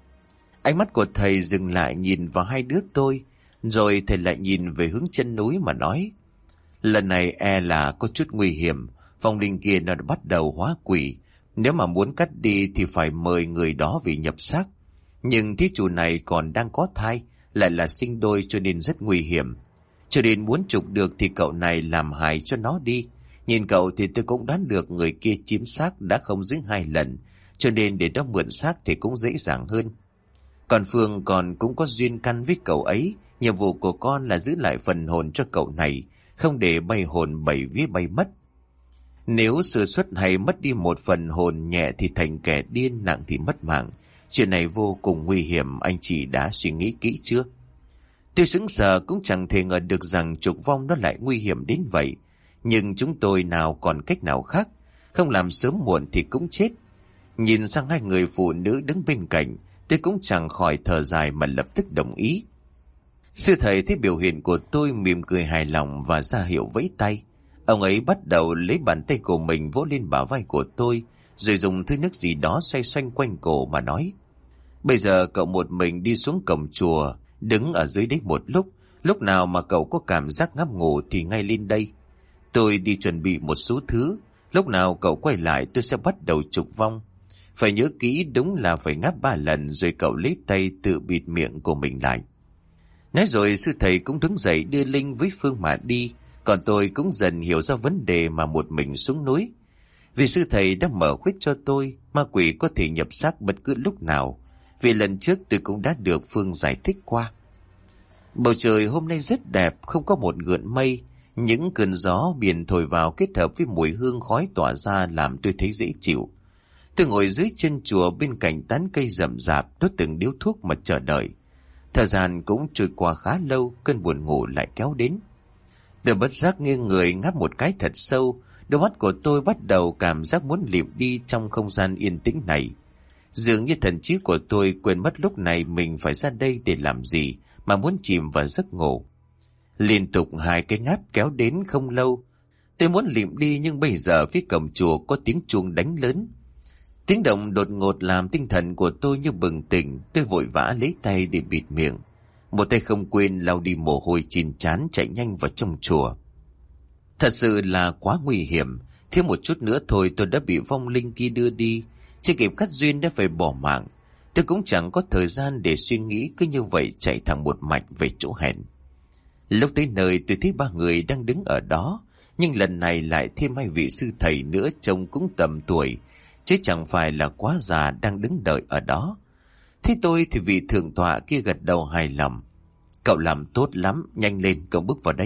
Ánh mắt của thầy dừng lại nhìn vào hai đứa tôi, rồi thầy lại nhìn về hướng chân núi mà nói. Lần này e là có chút nguy hiểm, vong linh kia nó đã bắt đầu hóa quỷ. Nếu mà muốn cắt đi thì phải mời người đó về nhập xác. Nhưng thí chủ này còn đang có thai, lại là sinh đôi cho nên rất nguy hiểm. Cho nên muốn trục được thì cậu này làm hại cho nó đi. Nhìn cậu thì tôi cũng đoán được người kia chiếm xác đã không dưới hai lần, cho nên để đó mượn xác thì cũng dễ dàng hơn. Còn Phương còn cũng có duyên căn với cậu ấy. Nhiệm vụ của con là giữ lại phần hồn cho cậu này, không để bay hồn bảy vía bay mất. Nếu sơ suất hay mất đi một phần hồn, nhẹ thì thành kẻ điên, nặng thì mất mạng. Chuyện này vô cùng nguy hiểm, anh chị đã suy nghĩ kỹ chưa? Tôi sững sờ, cũng chẳng thể ngờ được rằng trục vong nó lại nguy hiểm đến vậy. Nhưng chúng tôi nào còn cách nào khác, không làm sớm muộn thì cũng chết. Nhìn sang hai người phụ nữ đứng bên cạnh, tôi cũng chẳng khỏi thở dài mà lập tức đồng ý. Sư thầy thấy biểu hiện của tôi mỉm cười hài lòng và ra hiệu vẫy tay. Ông ấy bắt đầu lấy bàn tay của mình vỗ lên bả vai của tôi, rồi dùng thứ nước gì đó xoay xoay quanh cổ mà nói. Bây giờ cậu một mình đi xuống cổng chùa, đứng ở dưới đấy một lúc. Lúc nào mà cậu có cảm giác ngáp ngủ thì ngay lên đây. Tôi đi chuẩn bị một số thứ. Lúc nào cậu quay lại tôi sẽ bắt đầu trục vong. Phải nhớ kỹ, đúng là phải ngáp ba lần rồi cậu lấy tay tự bịt miệng của mình lại. Nói rồi sư thầy cũng đứng dậy đưa Linh với Phương mà đi. Còn tôi cũng dần hiểu ra vấn đề mà một mình xuống núi. Vì sư thầy đã mở khuyết cho tôi, ma quỷ có thể nhập xác bất cứ lúc nào. Vì lần trước tôi cũng đã được Phương giải thích qua. Bầu trời hôm nay rất đẹp, không có một gợn mây. Những cơn gió biển thổi vào kết hợp với mùi hương khói tỏa ra làm tôi thấy dễ chịu. Tôi ngồi dưới chân chùa bên cạnh tán cây rậm rạp, đốt từng điếu thuốc mà chờ đợi. Thời gian cũng trôi qua khá lâu, cơn buồn ngủ lại kéo đến. Tôi bất giác nghiêng người ngáp một cái thật sâu, đôi mắt của tôi bắt đầu cảm giác muốn liệm đi trong không gian yên tĩnh này. Dường như thần trí của tôi quên mất lúc này mình phải ra đây để làm gì, mà muốn chìm vào giấc ngủ. Liên tục hai cái ngáp kéo đến không lâu. Tôi muốn liệm đi nhưng bây giờ phía cổng chùa có tiếng chuông đánh lớn. Tiếng động đột ngột làm tinh thần của tôi như bừng tỉnh. Tôi vội vã lấy tay để bịt miệng. Một tay không quên lau đi mồ hôi chín chán chạy nhanh vào trong chùa. Thật sự là quá nguy hiểm. Thiếu một chút nữa thôi tôi đã bị vong linh kia đưa đi. Chưa kịp cắt duyên đã phải bỏ mạng. Tôi cũng chẳng có thời gian để suy nghĩ, cứ như vậy chạy thẳng một mạch về chỗ hẹn. Lúc tới nơi tôi thấy ba người đang đứng ở đó. Nhưng lần này lại thêm hai vị sư thầy nữa, trông cũng tầm tuổi, chứ chẳng phải là quá già đang đứng đợi ở đó. Thế tôi thì vị thượng tọa kia gật đầu hài lòng. Cậu làm tốt lắm, nhanh lên cậu bước vào đây.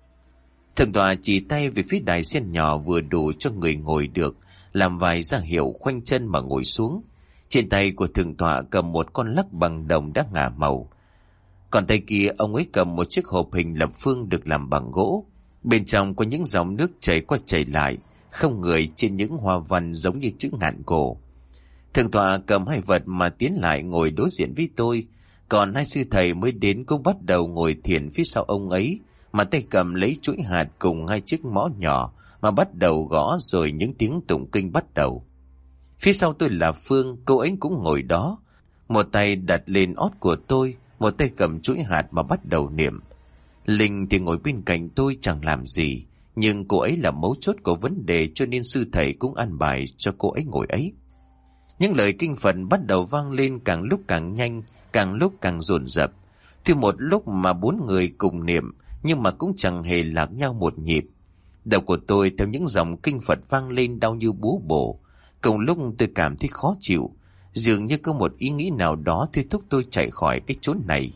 Thượng tọa chỉ tay về phía đài sen nhỏ vừa đủ cho người ngồi được, làm vài ra hiệu khoanh chân mà ngồi xuống. Trên tay của thượng tọa cầm một con lắc bằng đồng đã ngả màu. Còn tay kia ông ấy cầm một chiếc hộp hình lập phương được làm bằng gỗ. Bên trong có những dòng nước chảy qua chảy lại, không người trên những hoa văn giống như chữ ngạn cổ. Thượng tọa cầm hai vật mà tiến lại ngồi đối diện với tôi. Còn hai sư thầy mới đến cũng bắt đầu ngồi thiền phía sau ông ấy, mà tay cầm lấy chuỗi hạt cùng hai chiếc mõ nhỏ mà bắt đầu gõ, rồi những tiếng tụng kinh bắt đầu. Phía sau tôi là Phương, cô ấy cũng ngồi đó. Một tay đặt lên ót của tôi, một tay cầm chuỗi hạt mà bắt đầu niệm. Linh thì ngồi bên cạnh tôi chẳng làm gì, nhưng cô ấy là mấu chốt của vấn đề cho nên sư thầy cũng an bài cho cô ấy ngồi ấy. Những lời kinh Phật bắt đầu vang lên càng lúc càng nhanh, càng lúc càng dồn dập. Thì một lúc mà bốn người cùng niệm, nhưng mà cũng chẳng hề lạc nhau một nhịp. Đầu của tôi theo những dòng kinh Phật vang lên đau như búa bổ. Cùng lúc tôi cảm thấy khó chịu, dường như có một ý nghĩ nào đó thôi thúc tôi chạy khỏi cái chốn này.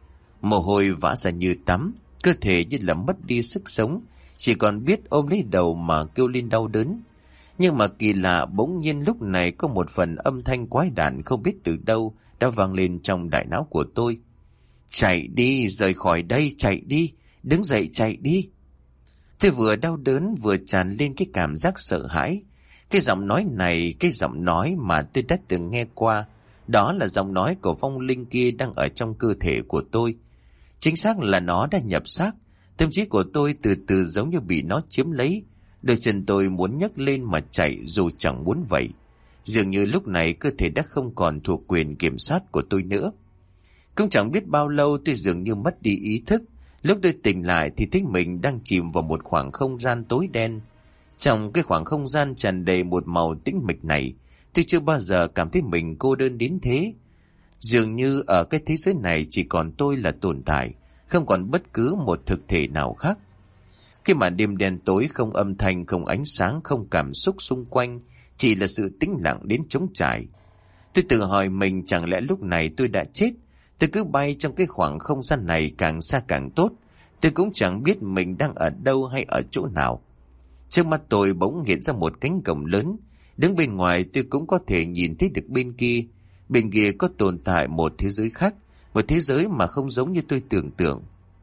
Mồ hôi vã ra như tắm, cơ thể như là mất đi sức sống, chỉ còn biết ôm lấy đầu mà kêu lên đau đớn. Nhưng mà kỳ lạ, bỗng nhiên lúc này có một phần âm thanh quái đản không biết từ đâu đã vang lên trong đại não của tôi. Chạy đi, rời khỏi đây, chạy đi, đứng dậy chạy đi. Tôi vừa đau đớn vừa tràn lên cái cảm giác sợ hãi. Cái giọng nói này, cái giọng nói mà tôi đã từng nghe qua, đó là giọng nói của vong linh kia đang ở trong cơ thể của tôi. Chính xác là nó đã nhập xác. Tâm trí của tôi từ từ giống như bị nó chiếm lấy. Đôi chân tôi muốn nhấc lên mà chạy dù chẳng muốn vậy. Dường như lúc này cơ thể đã không còn thuộc quyền kiểm soát của tôi nữa. Cũng chẳng biết bao lâu tôi dường như mất đi ý thức. Lúc tôi tỉnh lại thì thấy mình đang chìm vào một khoảng không gian tối đen. Trong cái khoảng không gian tràn đầy một màu tĩnh mịch này, tôi chưa bao giờ cảm thấy mình cô đơn đến thế. Dường như ở cái thế giới này chỉ còn tôi là tồn tại, không còn bất cứ một thực thể nào khác. Cái màn đêm đen tối không âm thanh, không ánh sáng, không cảm xúc xung quanh, chỉ là sự tĩnh lặng đến trống trải. Tôi tự hỏi mình chẳng lẽ lúc này tôi đã chết. Tôi cứ bay trong cái khoảng không gian này càng xa càng tốt. Tôi cũng chẳng biết mình đang ở đâu hay ở chỗ nào. Trước mắt tôi bỗng hiện ra một cánh cổng lớn. Đứng bên ngoài tôi cũng có thể nhìn thấy được bên kia. Bên kia có tồn tại một thế giới khác, một thế giới mà không giống như tôi tưởng tượng.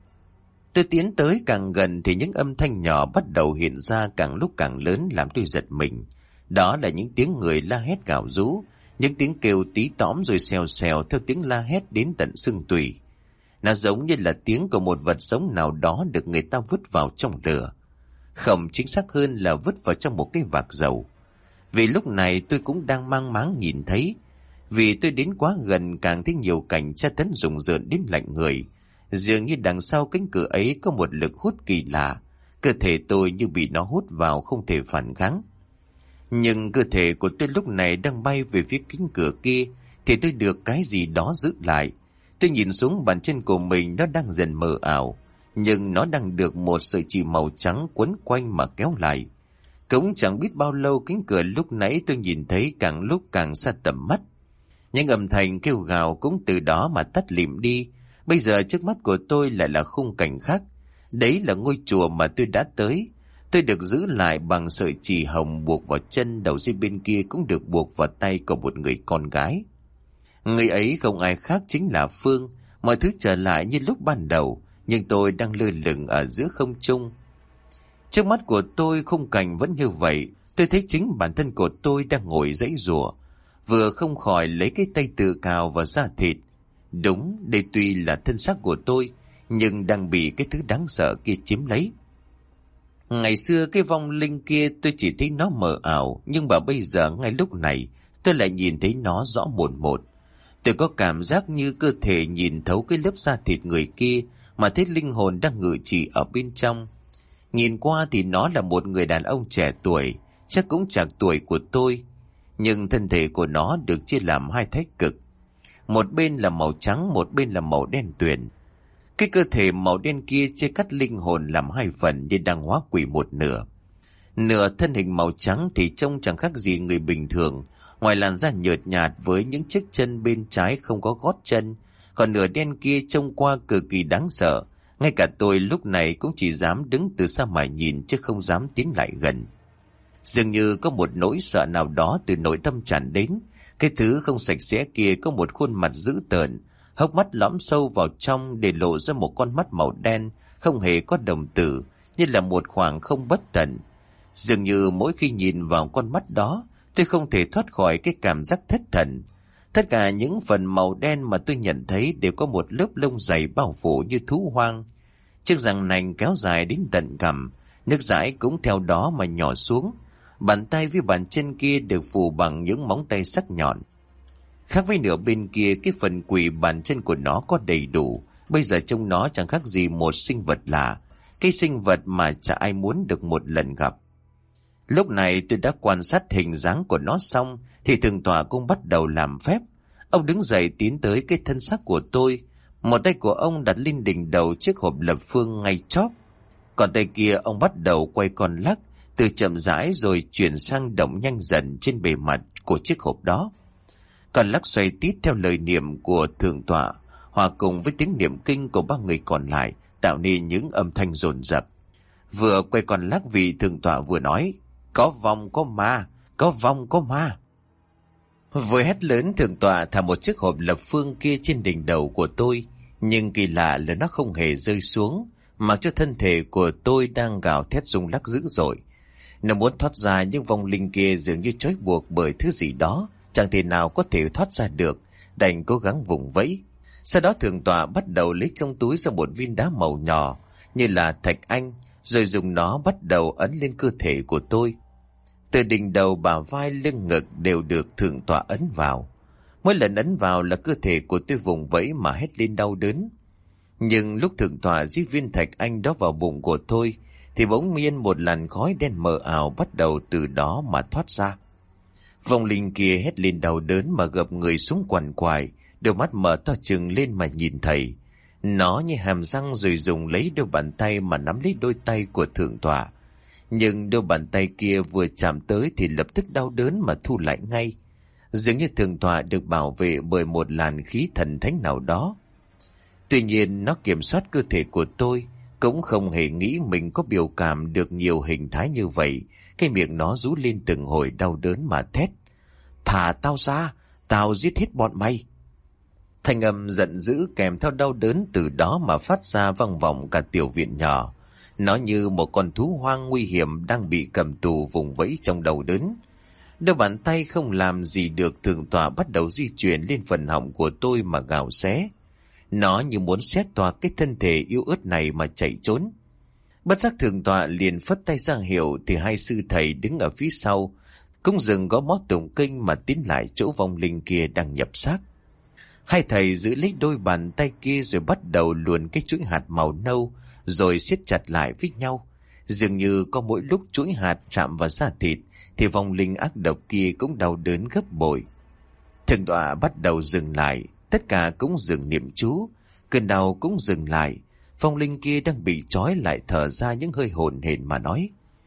Tôi tiến tới càng gần thì những âm thanh nhỏ bắt đầu hiện ra càng lúc càng lớn làm tôi giật mình. Đó là những tiếng người la hét gào rú, những tiếng kêu tí tóm rồi xèo xèo theo tiếng la hét đến tận xương tủy. Nó giống như là tiếng của một vật sống nào đó được người ta vứt vào trong lửa. Không, chính xác hơn là vứt vào trong một cái vạc dầu. Vì lúc này tôi cũng đang mang máng nhìn thấy. Vì tôi đến quá gần càng thấy nhiều cảnh tra tấn rùng rợn đến lạnh người. Dường như đằng sau cánh cửa ấy có một lực hút kỳ lạ. Cơ thể tôi như bị nó hút vào không thể phản kháng. Nhưng cơ thể của tôi lúc này đang bay về phía cánh cửa kia thì tôi được cái gì đó giữ lại. Tôi nhìn xuống bàn chân của mình, nó đang dần mờ ảo, nhưng nó đang được một sợi chỉ màu trắng quấn quanh mà kéo lại. Cũng chẳng biết bao lâu cánh cửa lúc nãy tôi nhìn thấy càng lúc càng xa tầm mắt. Những âm thanh kêu gào cũng từ đó mà tắt lịm đi. Bây giờ trước mắt của tôi lại là khung cảnh khác. Đấy là ngôi chùa mà tôi đã tới. Tôi được giữ lại bằng sợi chì hồng buộc vào chân, đầu dây bên kia cũng được buộc vào tay của một người con gái. Người ấy không ai khác chính là Phương. Mọi thứ trở lại như lúc ban đầu, nhưng tôi đang lơ lửng ở giữa không trung. Trước mắt của tôi khung cảnh vẫn như vậy. Tôi thấy chính bản thân của tôi đang ngồi giãy giụa, vừa không khỏi lấy cái tay tự cào vào da thịt. Đúng, đây tuy là thân xác của tôi, nhưng đang bị cái thứ đáng sợ kia chiếm lấy. Ngày xưa cái vong linh kia tôi chỉ thấy nó mờ ảo, nhưng mà bây giờ ngay lúc này tôi lại nhìn thấy nó rõ mồn một. Tôi có cảm giác như cơ thể nhìn thấu cái lớp da thịt người kia, mà thấy linh hồn đang ngự trị ở bên trong. Nhìn qua thì nó là một người đàn ông trẻ tuổi, chắc cũng chạc tuổi của tôi. Nhưng thân thể của nó được chia làm hai thái cực. Một bên là màu trắng, một bên là màu đen tuyền. Cái cơ thể màu đen kia chia cắt linh hồn làm hai phần như đang hóa quỷ một nửa. Nửa thân hình màu trắng thì trông chẳng khác gì người bình thường, ngoài làn da nhợt nhạt với những chiếc chân bên trái không có gót chân. Còn nửa đen kia trông qua cực kỳ đáng sợ. Ngay cả tôi lúc này cũng chỉ dám đứng từ xa mà nhìn chứ không dám tiến lại gần. Dường như có một nỗi sợ nào đó từ nội tâm tràn đến. Cái thứ không sạch sẽ kia có một khuôn mặt dữ tợn, hốc mắt lõm sâu vào trong để lộ ra một con mắt màu đen, không hề có đồng tử, như là một khoảng không bất tận. Dường như mỗi khi nhìn vào con mắt đó, tôi không thể thoát khỏi cái cảm giác thất thần. Tất cả những phần màu đen mà tôi nhận thấy đều có một lớp lông dày bao phủ như thú hoang. Chiếc răng nanh kéo dài đến tận cằm, nước dãi cũng theo đó mà nhỏ xuống. Bàn tay với bàn chân kia được phủ bằng những móng tay sắc nhọn. Khác với nửa bên kia, cái phần quỷ bàn chân của nó có đầy đủ. Bây giờ trông nó chẳng khác gì một sinh vật lạ, cái sinh vật mà chả ai muốn được một lần gặp. Lúc này tôi đã quan sát hình dáng của nó xong, thì thượng tọa cũng bắt đầu làm phép. Ông đứng dậy tiến tới cái thân xác của tôi. Một tay của ông đặt lên đỉnh đầu chiếc hộp lập phương ngay chóp. Còn tay kia ông bắt đầu quay con lắc, từ chậm rãi rồi chuyển sang động nhanh dần trên bề mặt của chiếc hộp đó. Con lắc xoay tít theo lời niệm của thượng tọa, hòa cùng với tiếng niệm kinh của ba người còn lại, tạo nên những âm thanh dồn dập. Vừa quay con lắc vị thượng tọa vừa nói, có vong có ma, có vong có ma. Vừa hét lớn, thượng tọa thả một chiếc hộp lập phương kia trên đỉnh đầu của tôi, nhưng kỳ lạ là nó không hề rơi xuống, mặc cho thân thể của tôi đang gào thét rung lắc dữ dội. Nó muốn thoát ra, nhưng vong linh kia dường như trói buộc bởi thứ gì đó, chẳng thể nào có thể thoát ra được, đành cố gắng vùng vẫy. Sau đó thượng tọa bắt đầu lấy trong túi ra một viên đá màu nhỏ như là thạch anh, rồi dùng nó bắt đầu ấn lên cơ thể của tôi. Từ đỉnh đầu, bả vai, lưng, ngực đều được thượng tọa ấn vào. Mỗi lần ấn vào là cơ thể của tôi vùng vẫy mà hét lên đau đớn. Nhưng lúc thượng tọa dí viên thạch anh đó vào bụng của tôi, thì bỗng nhiên một làn khói đen mờ ảo bắt đầu từ đó mà thoát ra. Vong linh kia hét lên đau đớn mà gập người xuống quằn quại, đôi mắt mở to trừng lên mà nhìn thầy. Nó như hàm răng rồi dùng lấy đôi bàn tay mà nắm lấy đôi tay của thượng tọa. Nhưng đôi bàn tay kia vừa chạm tới thì lập tức đau đớn mà thu lại ngay. Dường như thượng tọa được bảo vệ bởi một làn khí thần thánh nào đó. Tuy nhiên nó kiểm soát cơ thể của tôi, cũng không hề nghĩ mình có biểu cảm được nhiều hình thái như vậy. Cái miệng nó rú lên từng hồi đau đớn mà thét. Thả tao ra, tao giết hết bọn mày. Thanh âm giận dữ kèm theo đau đớn từ đó mà phát ra vang vọng cả tiểu viện nhỏ. Nó như một con thú hoang nguy hiểm đang bị cầm tù vùng vẫy trong đau đớn. Đôi bàn tay không làm gì được, thượng tọa bắt đầu di chuyển lên phần họng của tôi mà gào xé. Nó như muốn xé toạc cái thân thể yếu ớt này mà chạy trốn. Bất giác thượng tọa liền phất tay ra hiệu, thì hai sư thầy đứng ở phía sau cũng dừng gõ mõ tụng kinh mà tiến lại chỗ vong linh kia đang nhập xác. Hai thầy giữ lấy đôi bàn tay kia rồi bắt đầu luồn cái chuỗi hạt màu nâu rồi siết chặt lại với nhau. Dường như có mỗi lúc chuỗi hạt chạm vào da thịt thì vong linh ác độc kia cũng đau đớn gấp bội. Thượng tọa bắt đầu dừng lại, tất cả cũng dừng niệm chú, cơn đau cũng dừng lại. Vong linh kia đang bị trói lại thở ra những hơi hổn hển mà nói: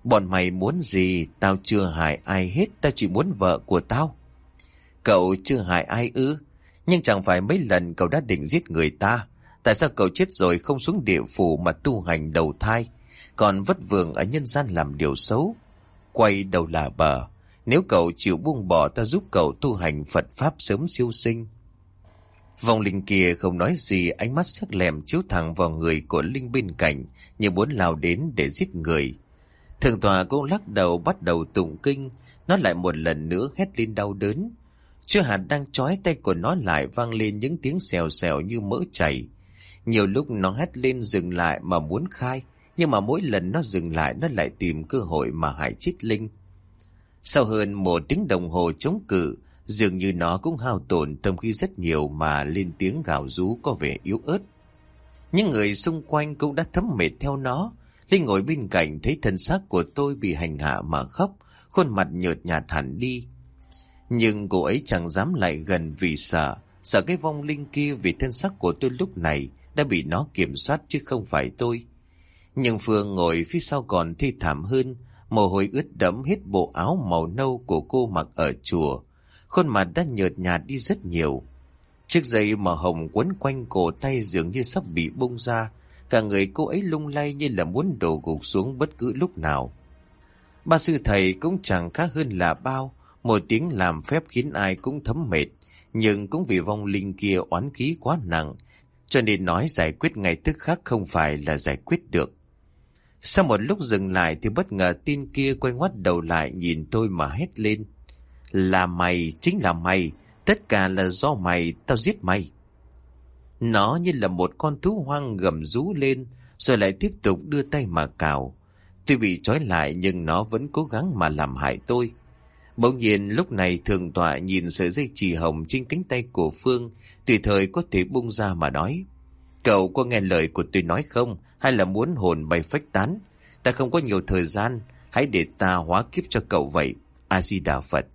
Bọn mày muốn gì? Tao chưa hại ai hết, tao chỉ muốn vợ của tao. Cậu chưa hại ai ư? Nhưng chẳng phải mấy lần cậu đã định giết người ta. Tại sao cậu chết rồi không xuống địa phủ mà tu hành đầu thai, còn vất vưởng ở nhân gian làm điều xấu? Quay đầu là bờ. Nếu cậu chịu buông bỏ, ta giúp cậu tu hành Phật Pháp sớm siêu sinh. Vong linh kia không nói gì, ánh mắt sắc lẹm chiếu thẳng vào người của linh bên cạnh, như muốn lao đến để giết người. Thượng tọa cũng lắc đầu bắt đầu tụng kinh. Nó lại một lần nữa hét lên đau đớn. Chưa hạt đang trói tay của nó lại vang lên những tiếng xèo xèo như mỡ chảy. Nhiều lúc nó hét lên dừng lại mà muốn khai, nhưng mà mỗi lần nó dừng lại nó lại tìm cơ hội mà hại chết linh. Sau hơn một tiếng đồng hồ chống cự, dường như nó cũng hao tổn tâm khí rất nhiều mà lên tiếng gào rú có vẻ yếu ớt. Những người xung quanh cũng đã thấm mệt theo nó. Linh ngồi bên cạnh thấy thân xác của tôi bị hành hạ mà khóc, khuôn mặt nhợt nhạt hẳn đi. Nhưng cô ấy chẳng dám lại gần vì sợ, sợ cái vong linh kia, vì thân xác của tôi lúc này đã bị nó kiểm soát chứ không phải tôi. Nhưng Phương ngồi phía sau còn thê thảm hơn, mồ hôi ướt đẫm hết bộ áo màu nâu của cô mặc ở chùa, khuôn mặt đã nhợt nhạt đi rất nhiều. Chiếc dây màu hồng quấn quanh cổ tay dường như sắp bị bung ra, cả người cô ấy lung lay như là muốn đổ gục xuống bất cứ lúc nào. Ba sư thầy cũng chẳng khác hơn là bao, một tiếng làm phép khiến ai cũng thấm mệt, nhưng cũng vì vong linh kia oán khí quá nặng, cho nên nói giải quyết ngay tức khắc không phải là giải quyết được. Sau một lúc dừng lại thì bất ngờ tên kia quay ngoắt đầu lại nhìn tôi mà hét lên. Là mày, chính là mày, tất cả là do mày, tao giết mày. Nó như là một con thú hoang gầm rú lên, rồi lại tiếp tục đưa tay mà cào. Tuy bị trói lại nhưng nó vẫn cố gắng mà làm hại tôi. Bỗng nhiên lúc này thượng tọa nhìn sợi dây chì hồng trên cánh tay của Phương, tùy thời có thể bung ra mà nói. Cậu có nghe lời của tôi nói không? Hay là muốn hồn bay phách tán? Ta không có nhiều thời gian, hãy để ta hóa kiếp cho cậu vậy. A-di-đà Phật.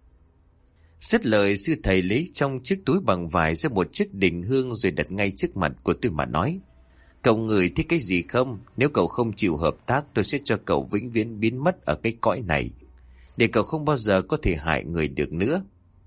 Dứt lời, sư thầy lấy trong chiếc túi bằng vải ra một chiếc đỉnh hương rồi đặt ngay trước mặt của tôi mà nói. Cậu ngửi thấy cái gì không? Nếu cậu không chịu hợp tác, tôi sẽ cho cậu vĩnh viễn biến mất ở cái cõi này, để cậu không bao giờ có thể hại người được nữa.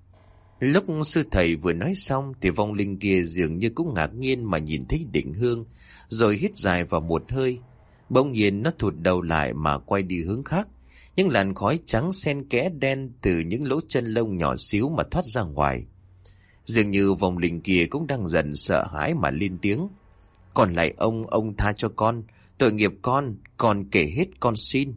Lúc sư thầy vừa nói xong thì vong linh kia dường như cũng ngạc nhiên mà nhìn thấy đỉnh hương, rồi hít dài vào một hơi. Bỗng nhiên nó thụt đầu lại mà quay đi hướng khác. Những làn khói trắng xen kẽ đen từ những lỗ chân lông nhỏ xíu mà thoát ra ngoài. Dường như vong linh kia cũng đang dần sợ hãi mà lên tiếng. Còn lại ông, ông tha cho con, tội nghiệp con, con kể hết con xin.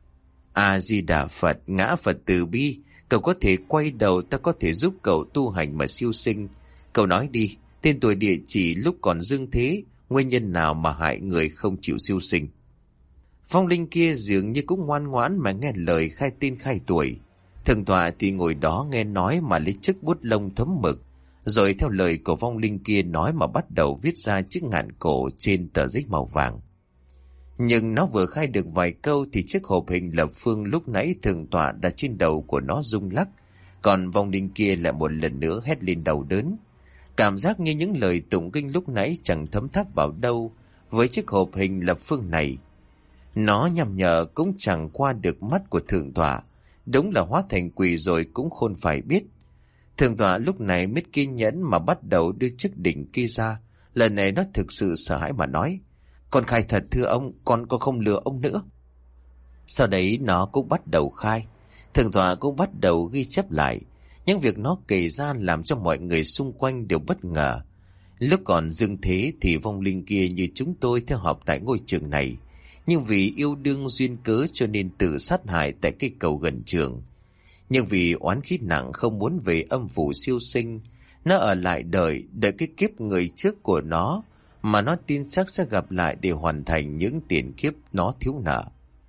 A-di-đà Phật, ngã Phật từ bi, cậu có thể quay đầu, ta có thể giúp cậu tu hành mà siêu sinh. Cậu nói đi, tên tuổi địa chỉ lúc còn dương thế, nguyên nhân nào mà hại người không chịu siêu sinh? Vong linh kia dường như cũng ngoan ngoãn mà nghe lời khai tên khai tuổi. Thượng tọa thì ngồi đó nghe nói mà lấy chiếc bút lông thấm mực, rồi theo lời của vong linh kia nói mà bắt đầu viết ra chiếc ngạn cổ trên tờ giấy màu vàng. Nhưng nó vừa khai được vài câu thì chiếc hộp hình lập phương lúc nãy thượng tọa đặt trên đầu của nó rung lắc, còn vong linh kia lại một lần nữa hét lên đau đớn. Cảm giác như những lời tụng kinh lúc nãy chẳng thấm tháp vào đâu với chiếc hộp hình lập phương này. Nó nhằm nhở cũng chẳng qua được mắt của thượng tọa, đúng là hóa thành quỷ rồi cũng khôn phải biết. Thượng tọa lúc này mới kiên nhẫn mà bắt đầu đưa chiếc đỉnh kia ra. Lần này nó thực sự sợ hãi mà nói. Con khai thật thưa ông, con có không lừa ông nữa. Sau đấy nó cũng bắt đầu khai. Thượng tọa cũng bắt đầu ghi chép lại. Những việc nó kể ra làm cho mọi người xung quanh đều bất ngờ. Lúc còn dương thế thì vong linh kia như chúng tôi theo học tại ngôi trường này, nhưng vì yêu đương duyên cớ cho nên tự sát hại tại cây cầu gần trường. Nhưng vì oán khí nặng không muốn về âm phủ siêu sinh, nó ở lại đợi, đợi cái kiếp người trước của nó mà nó tin chắc sẽ gặp lại để hoàn thành những tiền kiếp nó thiếu nợ.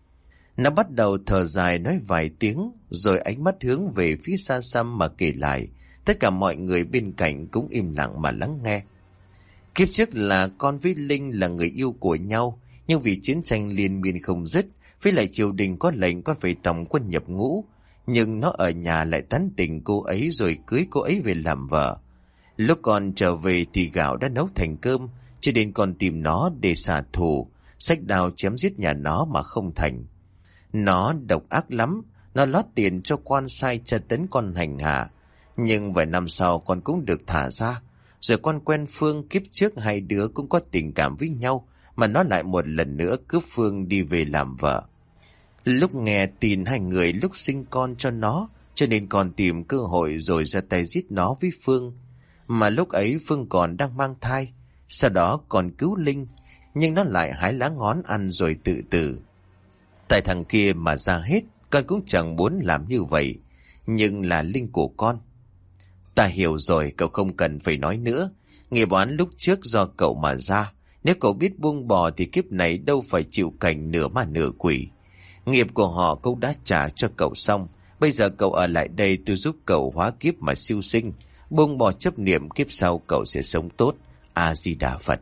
Nó bắt đầu thở dài nói vài tiếng, rồi ánh mắt hướng về phía xa xăm mà kể lại. Tất cả mọi người bên cạnh cũng im lặng mà lắng nghe. Kiếp trước là con với Linh là người yêu của nhau, nhưng vì chiến tranh liên miên không dứt, với lại triều đình có lệnh con phải tòng quân nhập ngũ, nhưng nó ở nhà lại tán tỉnh cô ấy rồi cưới cô ấy về làm vợ. Lúc con trở về thì gạo đã nấu thành cơm, cho nên con tìm nó để trả thù, xách đao chém giết nhà nó mà không thành. Nó độc ác lắm, nó lót tiền cho quan sai tra tấn con hành hạ. Nhưng vài năm sau con cũng được thả ra. Rồi con quen Phương, kiếp trước hai đứa cũng có tình cảm với nhau, mà nó lại một lần nữa cướp Phương đi về làm vợ. Lúc nghe tin hai người lúc sinh con cho nó, cho nên còn tìm cơ hội rồi ra tay giết nó với Phương. Mà lúc ấy Phương còn đang mang thai, sau đó còn cứu Linh, nhưng nó lại hái lá ngón ăn rồi tự tử. Tại thằng kia mà ra hết, con cũng chẳng muốn làm như vậy, nhưng là Linh của con. Ta hiểu rồi, cậu không cần phải nói nữa. Nghiệp oán lúc trước do cậu mà ra, nếu cậu biết buông bỏ thì kiếp này đâu phải chịu cảnh nửa ma nửa quỷ. Nghiệp của họ cũng đã trả cho cậu xong, bây giờ cậu ở lại đây tôi giúp cậu hóa kiếp mà siêu sinh, buông bỏ chấp niệm, kiếp sau cậu sẽ sống tốt. A Di Đà Phật.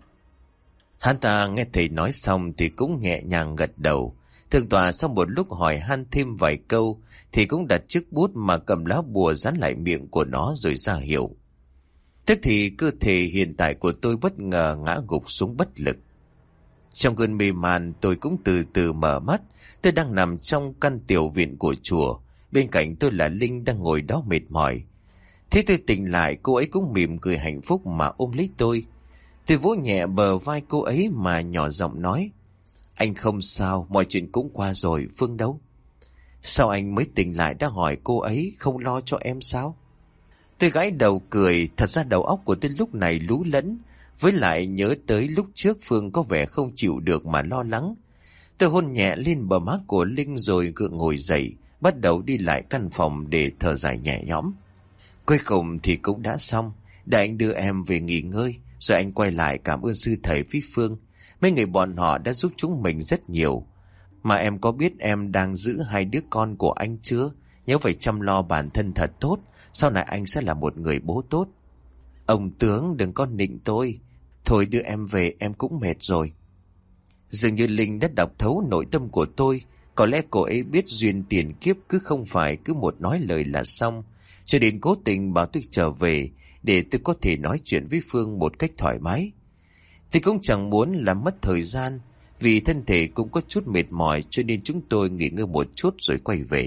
Hắn ta nghe thầy nói xong thì cũng nhẹ nhàng gật đầu. Thượng tọa sau một lúc hỏi han thêm vài câu thì cũng đặt chiếc bút mà cầm lá bùa dán lại miệng của nó rồi ra hiệu. Tức thì cơ thể hiện tại của tôi bất ngờ ngã gục xuống bất lực. Trong cơn mê man tôi cũng từ từ mở mắt. Tôi đang nằm trong căn tiểu viện của chùa. Bên cạnh tôi là Linh đang ngồi đó mệt mỏi. Thế tôi tỉnh lại, cô ấy cũng mỉm cười hạnh phúc mà ôm lấy tôi. Tôi vỗ nhẹ bờ vai cô ấy mà nhỏ giọng nói: Anh không sao, mọi chuyện cũng qua rồi. Phương đâu? Sao anh mới tỉnh lại đã hỏi cô ấy, không lo cho em sao? Tôi gãi đầu cười, thật ra đầu óc của tôi lúc này lú lẫn, với lại nhớ tới lúc trước Phương có vẻ không chịu được mà lo lắng. Tôi hôn nhẹ lên bờ má của Linh rồi gượng ngồi dậy, bắt đầu đi lại căn phòng để thở dài nhẹ nhõm. Cuối cùng thì cũng đã xong, để anh đưa em về nghỉ ngơi, rồi anh quay lại cảm ơn sư thầy với Phương. Mấy người bọn họ đã giúp chúng mình rất nhiều. Mà em có biết em đang giữ hai đứa con của anh chưa? Nhớ phải chăm lo bản thân thật tốt, sau này anh sẽ là một người bố tốt. Ông tướng đừng có nịnh tôi. Thôi đưa em về, em cũng mệt rồi. Dường như Linh đã đọc thấu nội tâm của tôi. Có lẽ cô ấy biết duyên tiền kiếp cứ không phải cứ một nói lời là xong, cho đến cố tình bảo tôi trở về để tôi có thể nói chuyện với Phương một cách thoải mái. Tôi cũng chẳng muốn làm mất thời gian, vì thân thể cũng có chút mệt mỏi, cho nên chúng tôi nghỉ ngơi một chút rồi quay về.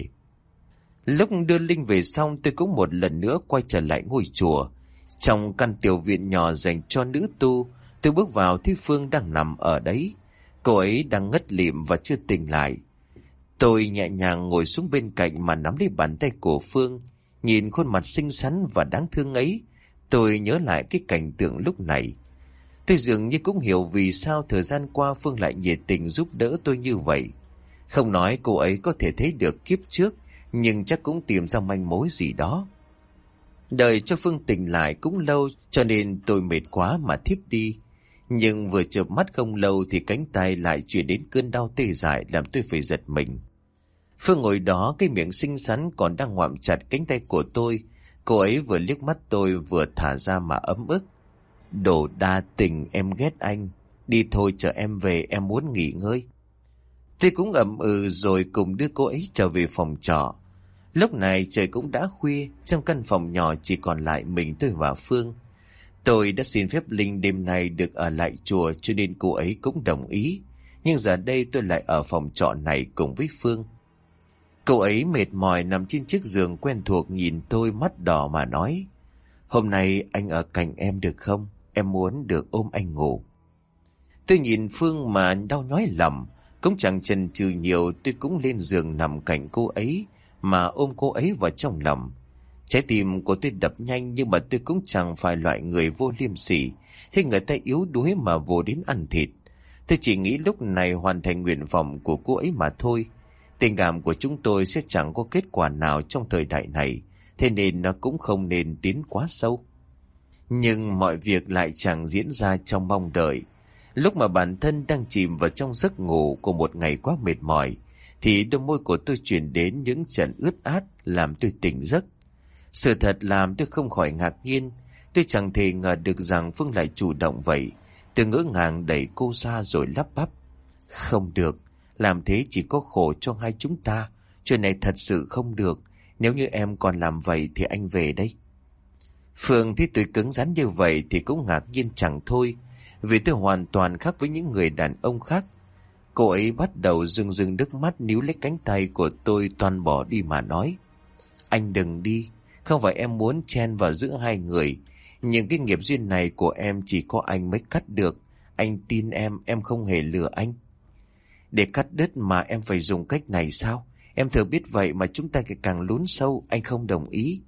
Lúc đưa Linh về xong, tôi cũng một lần nữa quay trở lại ngôi chùa. Trong căn tiểu viện nhỏ dành cho nữ tu, tôi bước vào thấy Phương đang nằm ở đấy. Cô ấy đang ngất lịm và chưa tỉnh lại. Tôi nhẹ nhàng ngồi xuống bên cạnh mà nắm lấy bàn tay của Phương. Nhìn khuôn mặt xinh xắn và đáng thương ấy, tôi nhớ lại cái cảnh tượng lúc này. Tôi dường như cũng hiểu vì sao thời gian qua Phương lại nhiệt tình giúp đỡ tôi như vậy. Không nói cô ấy có thể thấy được kiếp trước, nhưng chắc cũng tìm ra manh mối gì đó. Đợi cho Phương tỉnh lại cũng lâu, cho nên tôi mệt quá mà thiếp đi. Nhưng vừa chợp mắt không lâu thì cánh tay lại chuyển đến cơn đau tê dại làm tôi phải giật mình. Phương ngồi đó, cái miệng xinh xắn còn đang ngoạm chặt cánh tay của tôi. Cô ấy vừa liếc mắt tôi vừa thả ra mà ấm ức. Đồ đa tình, em ghét anh. Đi thôi, chờ em về, em muốn nghỉ ngơi. Tôi cũng ậm ừ rồi cùng đưa cô ấy trở về phòng trọ. Lúc này trời cũng đã khuya, trong căn phòng nhỏ chỉ còn lại mình tôi và Phương. Tôi đã xin phép Linh đêm nay được ở lại chùa, cho nên cô ấy cũng đồng ý. Nhưng giờ đây tôi lại ở phòng trọ này cùng với Phương. Cô ấy mệt mỏi nằm trên chiếc giường quen thuộc nhìn tôi mắt đỏ mà nói: Hôm nay anh ở cạnh em được không? Em muốn được ôm anh ngủ. Tôi nhìn Phương mà đau nhói lòng, cũng chẳng chần chừ nhiều, tôi cũng lên giường nằm cạnh cô ấy mà ôm cô ấy vào trong lòng. Trái tim của tôi đập nhanh, nhưng mà tôi cũng chẳng phải loại người vô liêm sỉ, thế người ta yếu đuối mà vô đến ăn thịt. Tôi chỉ nghĩ lúc này hoàn thành nguyện vọng của cô ấy mà thôi. Tình cảm của chúng tôi sẽ chẳng có kết quả nào trong thời đại này, thế nên nó cũng không nên tiến quá sâu. Nhưng mọi việc lại chẳng diễn ra trong mong đợi. Lúc mà bản thân đang chìm vào trong giấc ngủ của một ngày quá mệt mỏi, thì đôi môi của tôi chuyển đến những trận ướt át làm tôi tỉnh giấc. Sự thật làm tôi không khỏi ngạc nhiên. Tôi chẳng thể ngờ được rằng Phương lại chủ động vậy. Tôi ngỡ ngàng đẩy cô ra rồi lắp bắp: Không được, làm thế chỉ có khổ cho hai chúng ta. Chuyện này thật sự không được. Nếu như em còn làm vậy thì anh về đây. Phương thấy tôi cứng rắn như vậy thì cũng ngạc nhiên chẳng thôi, vì tôi hoàn toàn khác với những người đàn ông khác. Cô ấy bắt đầu rưng rưng nước mắt, níu lấy cánh tay của tôi toan bỏ đi mà nói: Anh đừng đi, không phải em muốn chen vào giữa hai người, nhưng cái nghiệp duyên này của em chỉ có anh mới cắt được. Anh tin em, em không hề lừa anh. Để cắt đứt mà em phải dùng cách này sao? Em thừa biết vậy mà chúng ta càng lún sâu. Anh không đồng ý.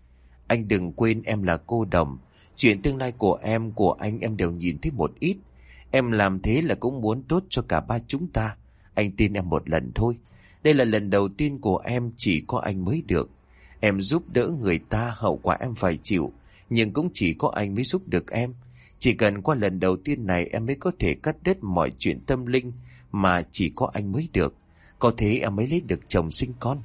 Anh đừng quên em là cô đồng. Chuyện tương lai của em, của anh em đều nhìn thấy một ít. Em làm thế là cũng muốn tốt cho cả ba chúng ta. Anh tin em một lần thôi. Đây là lần đầu tiên của em, chỉ có anh mới được. Em giúp đỡ người ta, hậu quả em phải chịu, nhưng cũng chỉ có anh mới giúp được em. Chỉ cần qua lần đầu tiên này em mới có thể cắt đứt mọi chuyện tâm linh, mà chỉ có anh mới được. Có thế em mới lấy được chồng sinh con.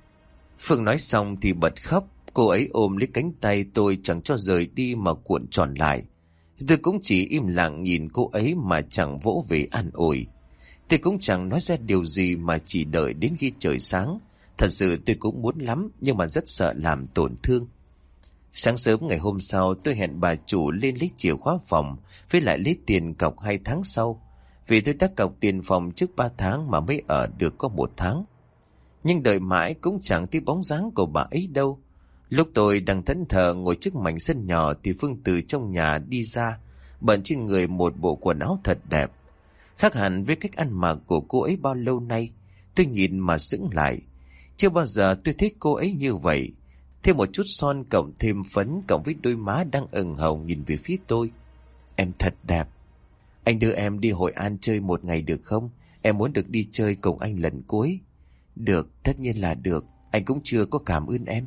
Phương nói xong thì bật khóc. Cô ấy ôm lấy cánh tay tôi chẳng cho rời đi mà cuộn tròn lại. Tôi cũng chỉ im lặng nhìn cô ấy mà chẳng vỗ về an ủi. Tôi cũng chẳng nói ra điều gì mà chỉ đợi đến khi trời sáng. Thật sự tôi cũng muốn lắm, nhưng mà rất sợ làm tổn thương. Sáng sớm ngày hôm sau, tôi hẹn bà chủ lên lấy chìa khóa phòng, với lại lấy tiền cọc hai tháng sau. Vì tôi đã cọc tiền phòng trước ba tháng mà mới ở được có một tháng. Nhưng đợi mãi cũng chẳng thấy bóng dáng của bà ấy đâu. Lúc tôi đang thẫn thờ ngồi trước mảnh sân nhỏ thì Phương từ trong nhà đi ra, bận trên người một bộ quần áo thật đẹp. Khác hẳn với cách ăn mặc của cô ấy bao lâu nay. Tôi nhìn mà sững lại. Chưa bao giờ tôi thấy cô ấy như vậy. Thêm một chút son cộng thêm phấn cộng với đôi má đang ửng hồng nhìn về phía tôi. Em thật đẹp. Anh đưa em đi Hội An chơi một ngày được không? Em muốn được đi chơi cùng anh lần cuối. Được, tất nhiên là được. Anh cũng chưa có cảm ơn em.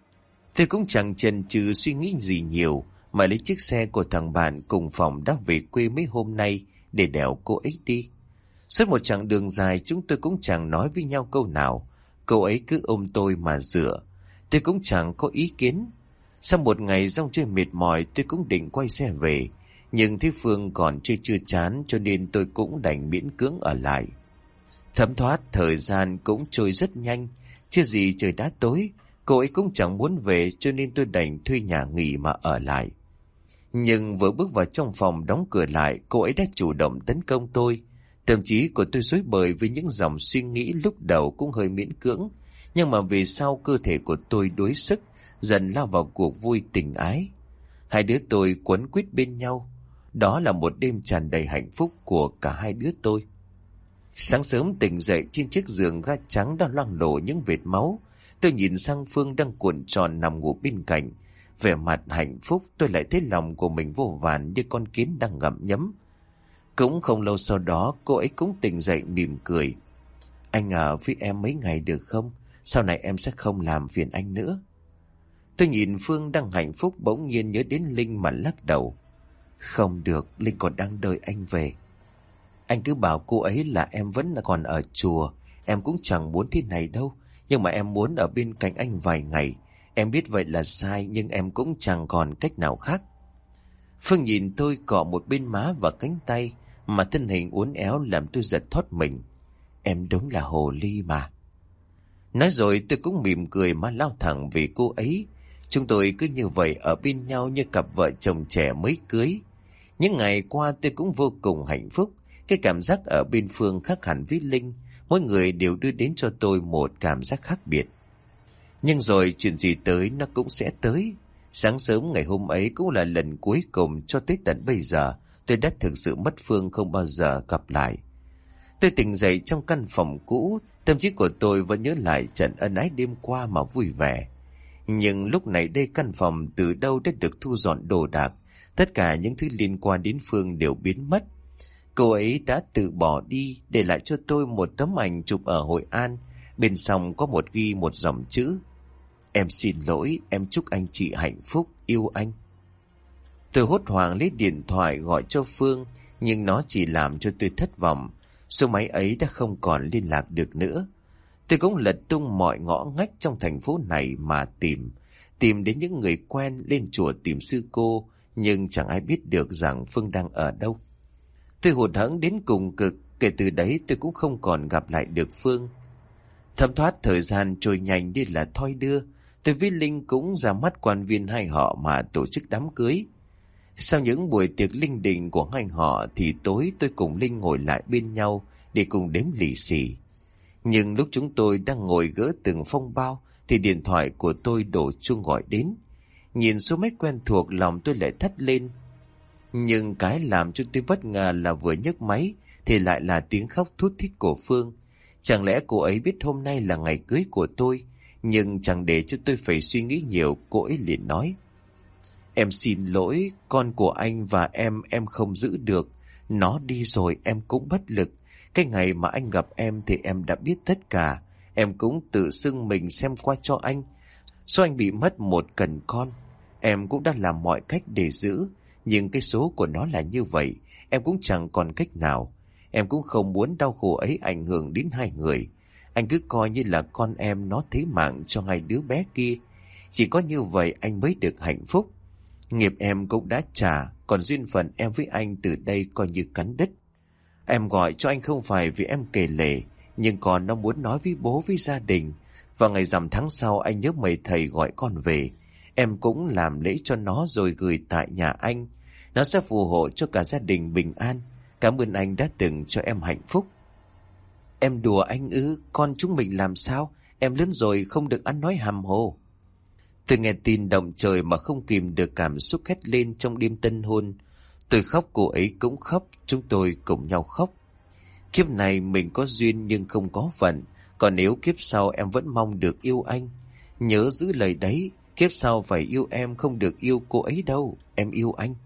Tôi cũng chẳng chần chừ suy nghĩ gì nhiều, mà lấy chiếc xe của thằng bạn cùng phòng đã về quê mấy hôm nay để đèo cô ấy đi. Suốt một chặng đường dài chúng tôi cũng chẳng nói với nhau câu nào. Cô ấy cứ ôm tôi mà dựa. Tôi cũng chẳng có ý kiến. Sau một ngày rong chơi mệt mỏi, tôi cũng định quay xe về. Nhưng thấy Phương còn chơi chưa chán, cho nên tôi cũng đành miễn cưỡng ở lại. Thấm thoát thời gian cũng trôi rất nhanh. Chưa gì trời đã tối. Cô ấy cũng chẳng muốn về, cho nên tôi đành thuê nhà nghỉ mà ở lại. Nhưng vừa bước vào trong phòng đóng cửa lại, cô ấy đã chủ động tấn công tôi. Tâm trí của tôi rối bời với những dòng suy nghĩ lúc đầu cũng hơi miễn cưỡng. Nhưng mà về sau cơ thể của tôi đuối sức, dần lao vào cuộc vui tình ái. Hai đứa tôi quấn quýt bên nhau. Đó là một đêm tràn đầy hạnh phúc của cả hai đứa tôi. Sáng sớm tỉnh dậy trên chiếc giường ga trắng đã loang lổ những vệt máu. Tôi nhìn sang Phương đang cuộn tròn nằm ngủ bên cạnh. Vẻ mặt hạnh phúc, tôi lại thấy lòng của mình vô vàn như con kiến đang ngậm nhấm. Cũng không lâu sau đó cô ấy cũng tỉnh dậy mỉm cười. Anh ở với em mấy ngày được không? Sau này em sẽ không làm phiền anh nữa. Tôi nhìn Phương đang hạnh phúc bỗng nhiên nhớ đến Linh mà lắc đầu. Không được, Linh còn đang đợi anh về. Anh cứ bảo cô ấy là em vẫn còn ở chùa. Em cũng chẳng muốn thế này đâu. Nhưng mà em muốn ở bên cạnh anh vài ngày. Em biết vậy là sai, nhưng em cũng chẳng còn cách nào khác. Phương nhìn tôi cọ một bên má và cánh tay, mà thân hình uốn éo làm tôi giật thoát mình. Em đúng là hồ ly mà. Nói rồi tôi cũng mỉm cười mà lao thẳng về cô ấy. Chúng tôi cứ như vậy ở bên nhau như cặp vợ chồng trẻ mới cưới. Những ngày qua tôi cũng vô cùng hạnh phúc. Cái cảm giác ở bên Phương khác hẳn với Linh. Mỗi người đều đưa đến cho tôi một cảm giác khác biệt. Nhưng rồi chuyện gì tới nó cũng sẽ tới. Sáng sớm ngày hôm ấy cũng là lần cuối cùng cho tới tận bây giờ. Tôi đã thực sự mất Phương không bao giờ gặp lại. Tôi tỉnh dậy trong căn phòng cũ. Tâm trí của tôi vẫn nhớ lại trận ân ái đêm qua mà vui vẻ. Nhưng lúc này đây căn phòng từ đâu đã được thu dọn đồ đạc. Tất cả những thứ liên quan đến Phương đều biến mất. Cô ấy đã tự bỏ đi, để lại cho tôi một tấm ảnh chụp ở Hội An. Bên trong có một ghi một dòng chữ. Em xin lỗi, em chúc anh chị hạnh phúc, yêu anh. Tôi hốt hoảng lấy điện thoại gọi cho Phương, nhưng nó chỉ làm cho tôi thất vọng. Số máy ấy đã không còn liên lạc được nữa. Tôi cũng lật tung mọi ngõ ngách trong thành phố này mà tìm. Tìm đến những người quen, lên chùa tìm sư cô, nhưng chẳng ai biết được rằng Phương đang ở đâu. Tôi hụt hẫng đến cùng cực, kể từ đấy tôi cũng không còn gặp lại được Phương. Thấm thoát thời gian trôi nhanh như là thoi đưa. Tôi với Linh cũng ra mắt quan viên hai họ mà tổ chức đám cưới. Sau những buổi tiệc linh đình của hai họ thì tối tôi cùng Linh ngồi lại bên nhau để cùng đếm lì xì. Nhưng lúc chúng tôi đang ngồi gỡ từng phong bao thì điện thoại của tôi đổ chuông gọi đến. Nhìn số máy quen thuộc, lòng tôi lại thắt lên. Nhưng cái làm cho tôi bất ngờ là vừa nhấc máy thì lại là tiếng khóc thút thít của Phương. Chẳng lẽ cô ấy biết hôm nay là ngày cưới của tôi? Nhưng chẳng để cho tôi phải suy nghĩ nhiều, cô ấy liền nói: Em xin lỗi, con của anh và em em không giữ được. Nó đi rồi em cũng bất lực. Cái ngày mà anh gặp em thì em đã biết tất cả. Em cũng tự xưng mình xem qua cho anh. Số anh bị mất một cần con, em cũng đã làm mọi cách để giữ. Nhưng cái số của nó là như vậy, em cũng chẳng còn cách nào. Em cũng không muốn đau khổ ấy ảnh hưởng đến hai người. Anh cứ coi như là con em nó thế mạng cho hai đứa bé kia. Chỉ có như vậy anh mới được hạnh phúc. Nghiệp em cũng đã trả, còn duyên phận em với anh từ đây coi như cắn đứt. Em gọi cho anh không phải vì em kể lể, nhưng còn nó muốn nói với bố với gia đình. Vào ngày rằm tháng sau anh nhớ mời thầy gọi con về. Em cũng làm lễ cho nó rồi gửi tại nhà anh. Nó sẽ phù hộ cho cả gia đình bình an. Cảm ơn anh đã từng cho em hạnh phúc. Em đùa anh ư? Con chúng mình làm sao? Em lớn rồi không được ăn nói hàm hồ. Tôi nghe tin động trời mà không kìm được cảm xúc hét lên trong đêm tân hôn. Tôi khóc, cô ấy cũng khóc, chúng tôi cùng nhau khóc. Kiếp này mình có duyên nhưng không có phận. Còn nếu kiếp sau em vẫn mong được yêu anh, nhớ giữ lời đấy. Kiếp sau phải yêu em, không được yêu cô ấy đâu. Em yêu anh.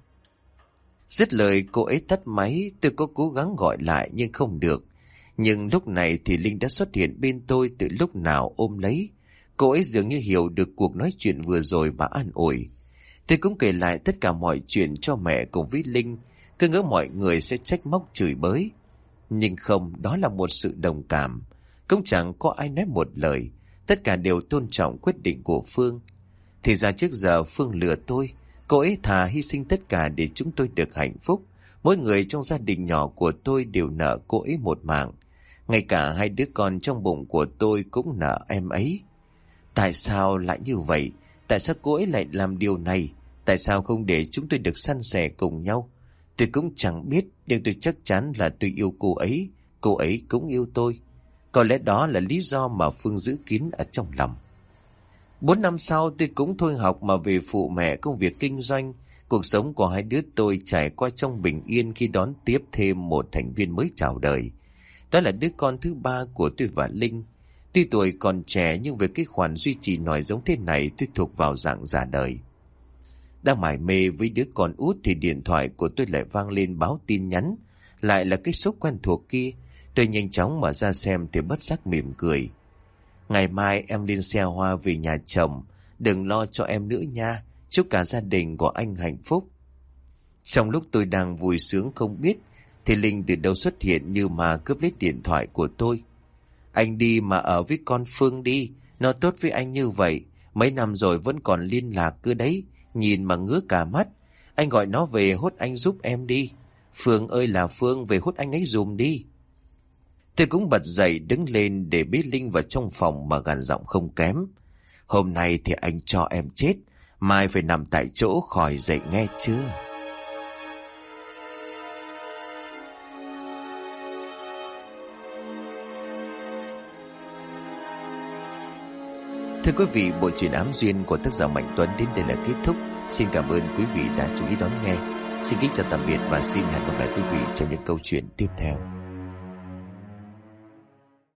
Dứt lời cô ấy tắt máy. Tôi có cố gắng gọi lại nhưng không được. Nhưng lúc này thì Linh đã xuất hiện bên tôi từ lúc nào ôm lấy. Cô ấy dường như hiểu được cuộc nói chuyện vừa rồi mà an ủi. Tôi cũng kể lại tất cả mọi chuyện cho mẹ cùng với Linh. Cứ ngỡ mọi người sẽ trách móc chửi bới. Nhưng không, đó là một sự đồng cảm. Cũng chẳng có ai nói một lời. Tất cả đều tôn trọng quyết định của Phương. Thì ra trước giờ Phương lừa tôi. Cô ấy thà hy sinh tất cả để chúng tôi được hạnh phúc. Mỗi người trong gia đình nhỏ của tôi đều nợ cô ấy một mạng. Ngay cả hai đứa con trong bụng của tôi cũng nợ em ấy. Tại sao lại như vậy? Tại sao cô ấy lại làm điều này? Tại sao không để chúng tôi được san sẻ cùng nhau? Tôi cũng chẳng biết, nhưng tôi chắc chắn là tôi yêu cô ấy. Cô ấy cũng yêu tôi. Có lẽ đó là lý do mà Phương giữ kín ở trong lòng. Bốn năm sau tôi cũng thôi học mà về phụ mẹ công việc kinh doanh. Cuộc sống của hai đứa tôi trải qua trong bình yên khi đón tiếp thêm một thành viên mới chào đời. Đó là đứa con thứ ba của tôi và Linh. Tuy tuổi còn trẻ nhưng về cái khoản duy trì nòi giống thế này tôi thuộc vào dạng già đời. Đang mải mê với đứa con út thì điện thoại của tôi lại vang lên báo tin nhắn. Lại là cái số quen thuộc kia. Tôi nhanh chóng mở ra xem thì bất giác mỉm cười. Ngày mai em lên xe hoa về nhà chồng. Đừng lo cho em nữa nha. Chúc cả gia đình của anh hạnh phúc. Trong lúc tôi đang vui sướng không biết thì Linh từ đâu xuất hiện như mà cướp lấy điện thoại của tôi. Anh đi mà ở với con Phương đi. Nó tốt với anh như vậy. Mấy năm rồi vẫn còn liên lạc cứ đấy. Nhìn mà ngứa cả mắt. Anh gọi nó về hốt anh giúp em đi. Phương ơi là Phương, về hốt anh ấy dùm đi. Tôi cũng bật dậy đứng lên để bế Linh vào trong phòng mà gằn giọng không kém. Hôm nay thì anh cho em chết. Mai phải nằm tại chỗ khỏi dậy nghe chưa? Thưa quý vị, bộ truyện Ám Duyên của tác giả Mạnh Tuấn đến đây là kết thúc. Xin cảm ơn quý vị đã chú ý đón nghe. Xin kính chào tạm biệt và xin hẹn gặp lại quý vị trong những câu chuyện tiếp theo.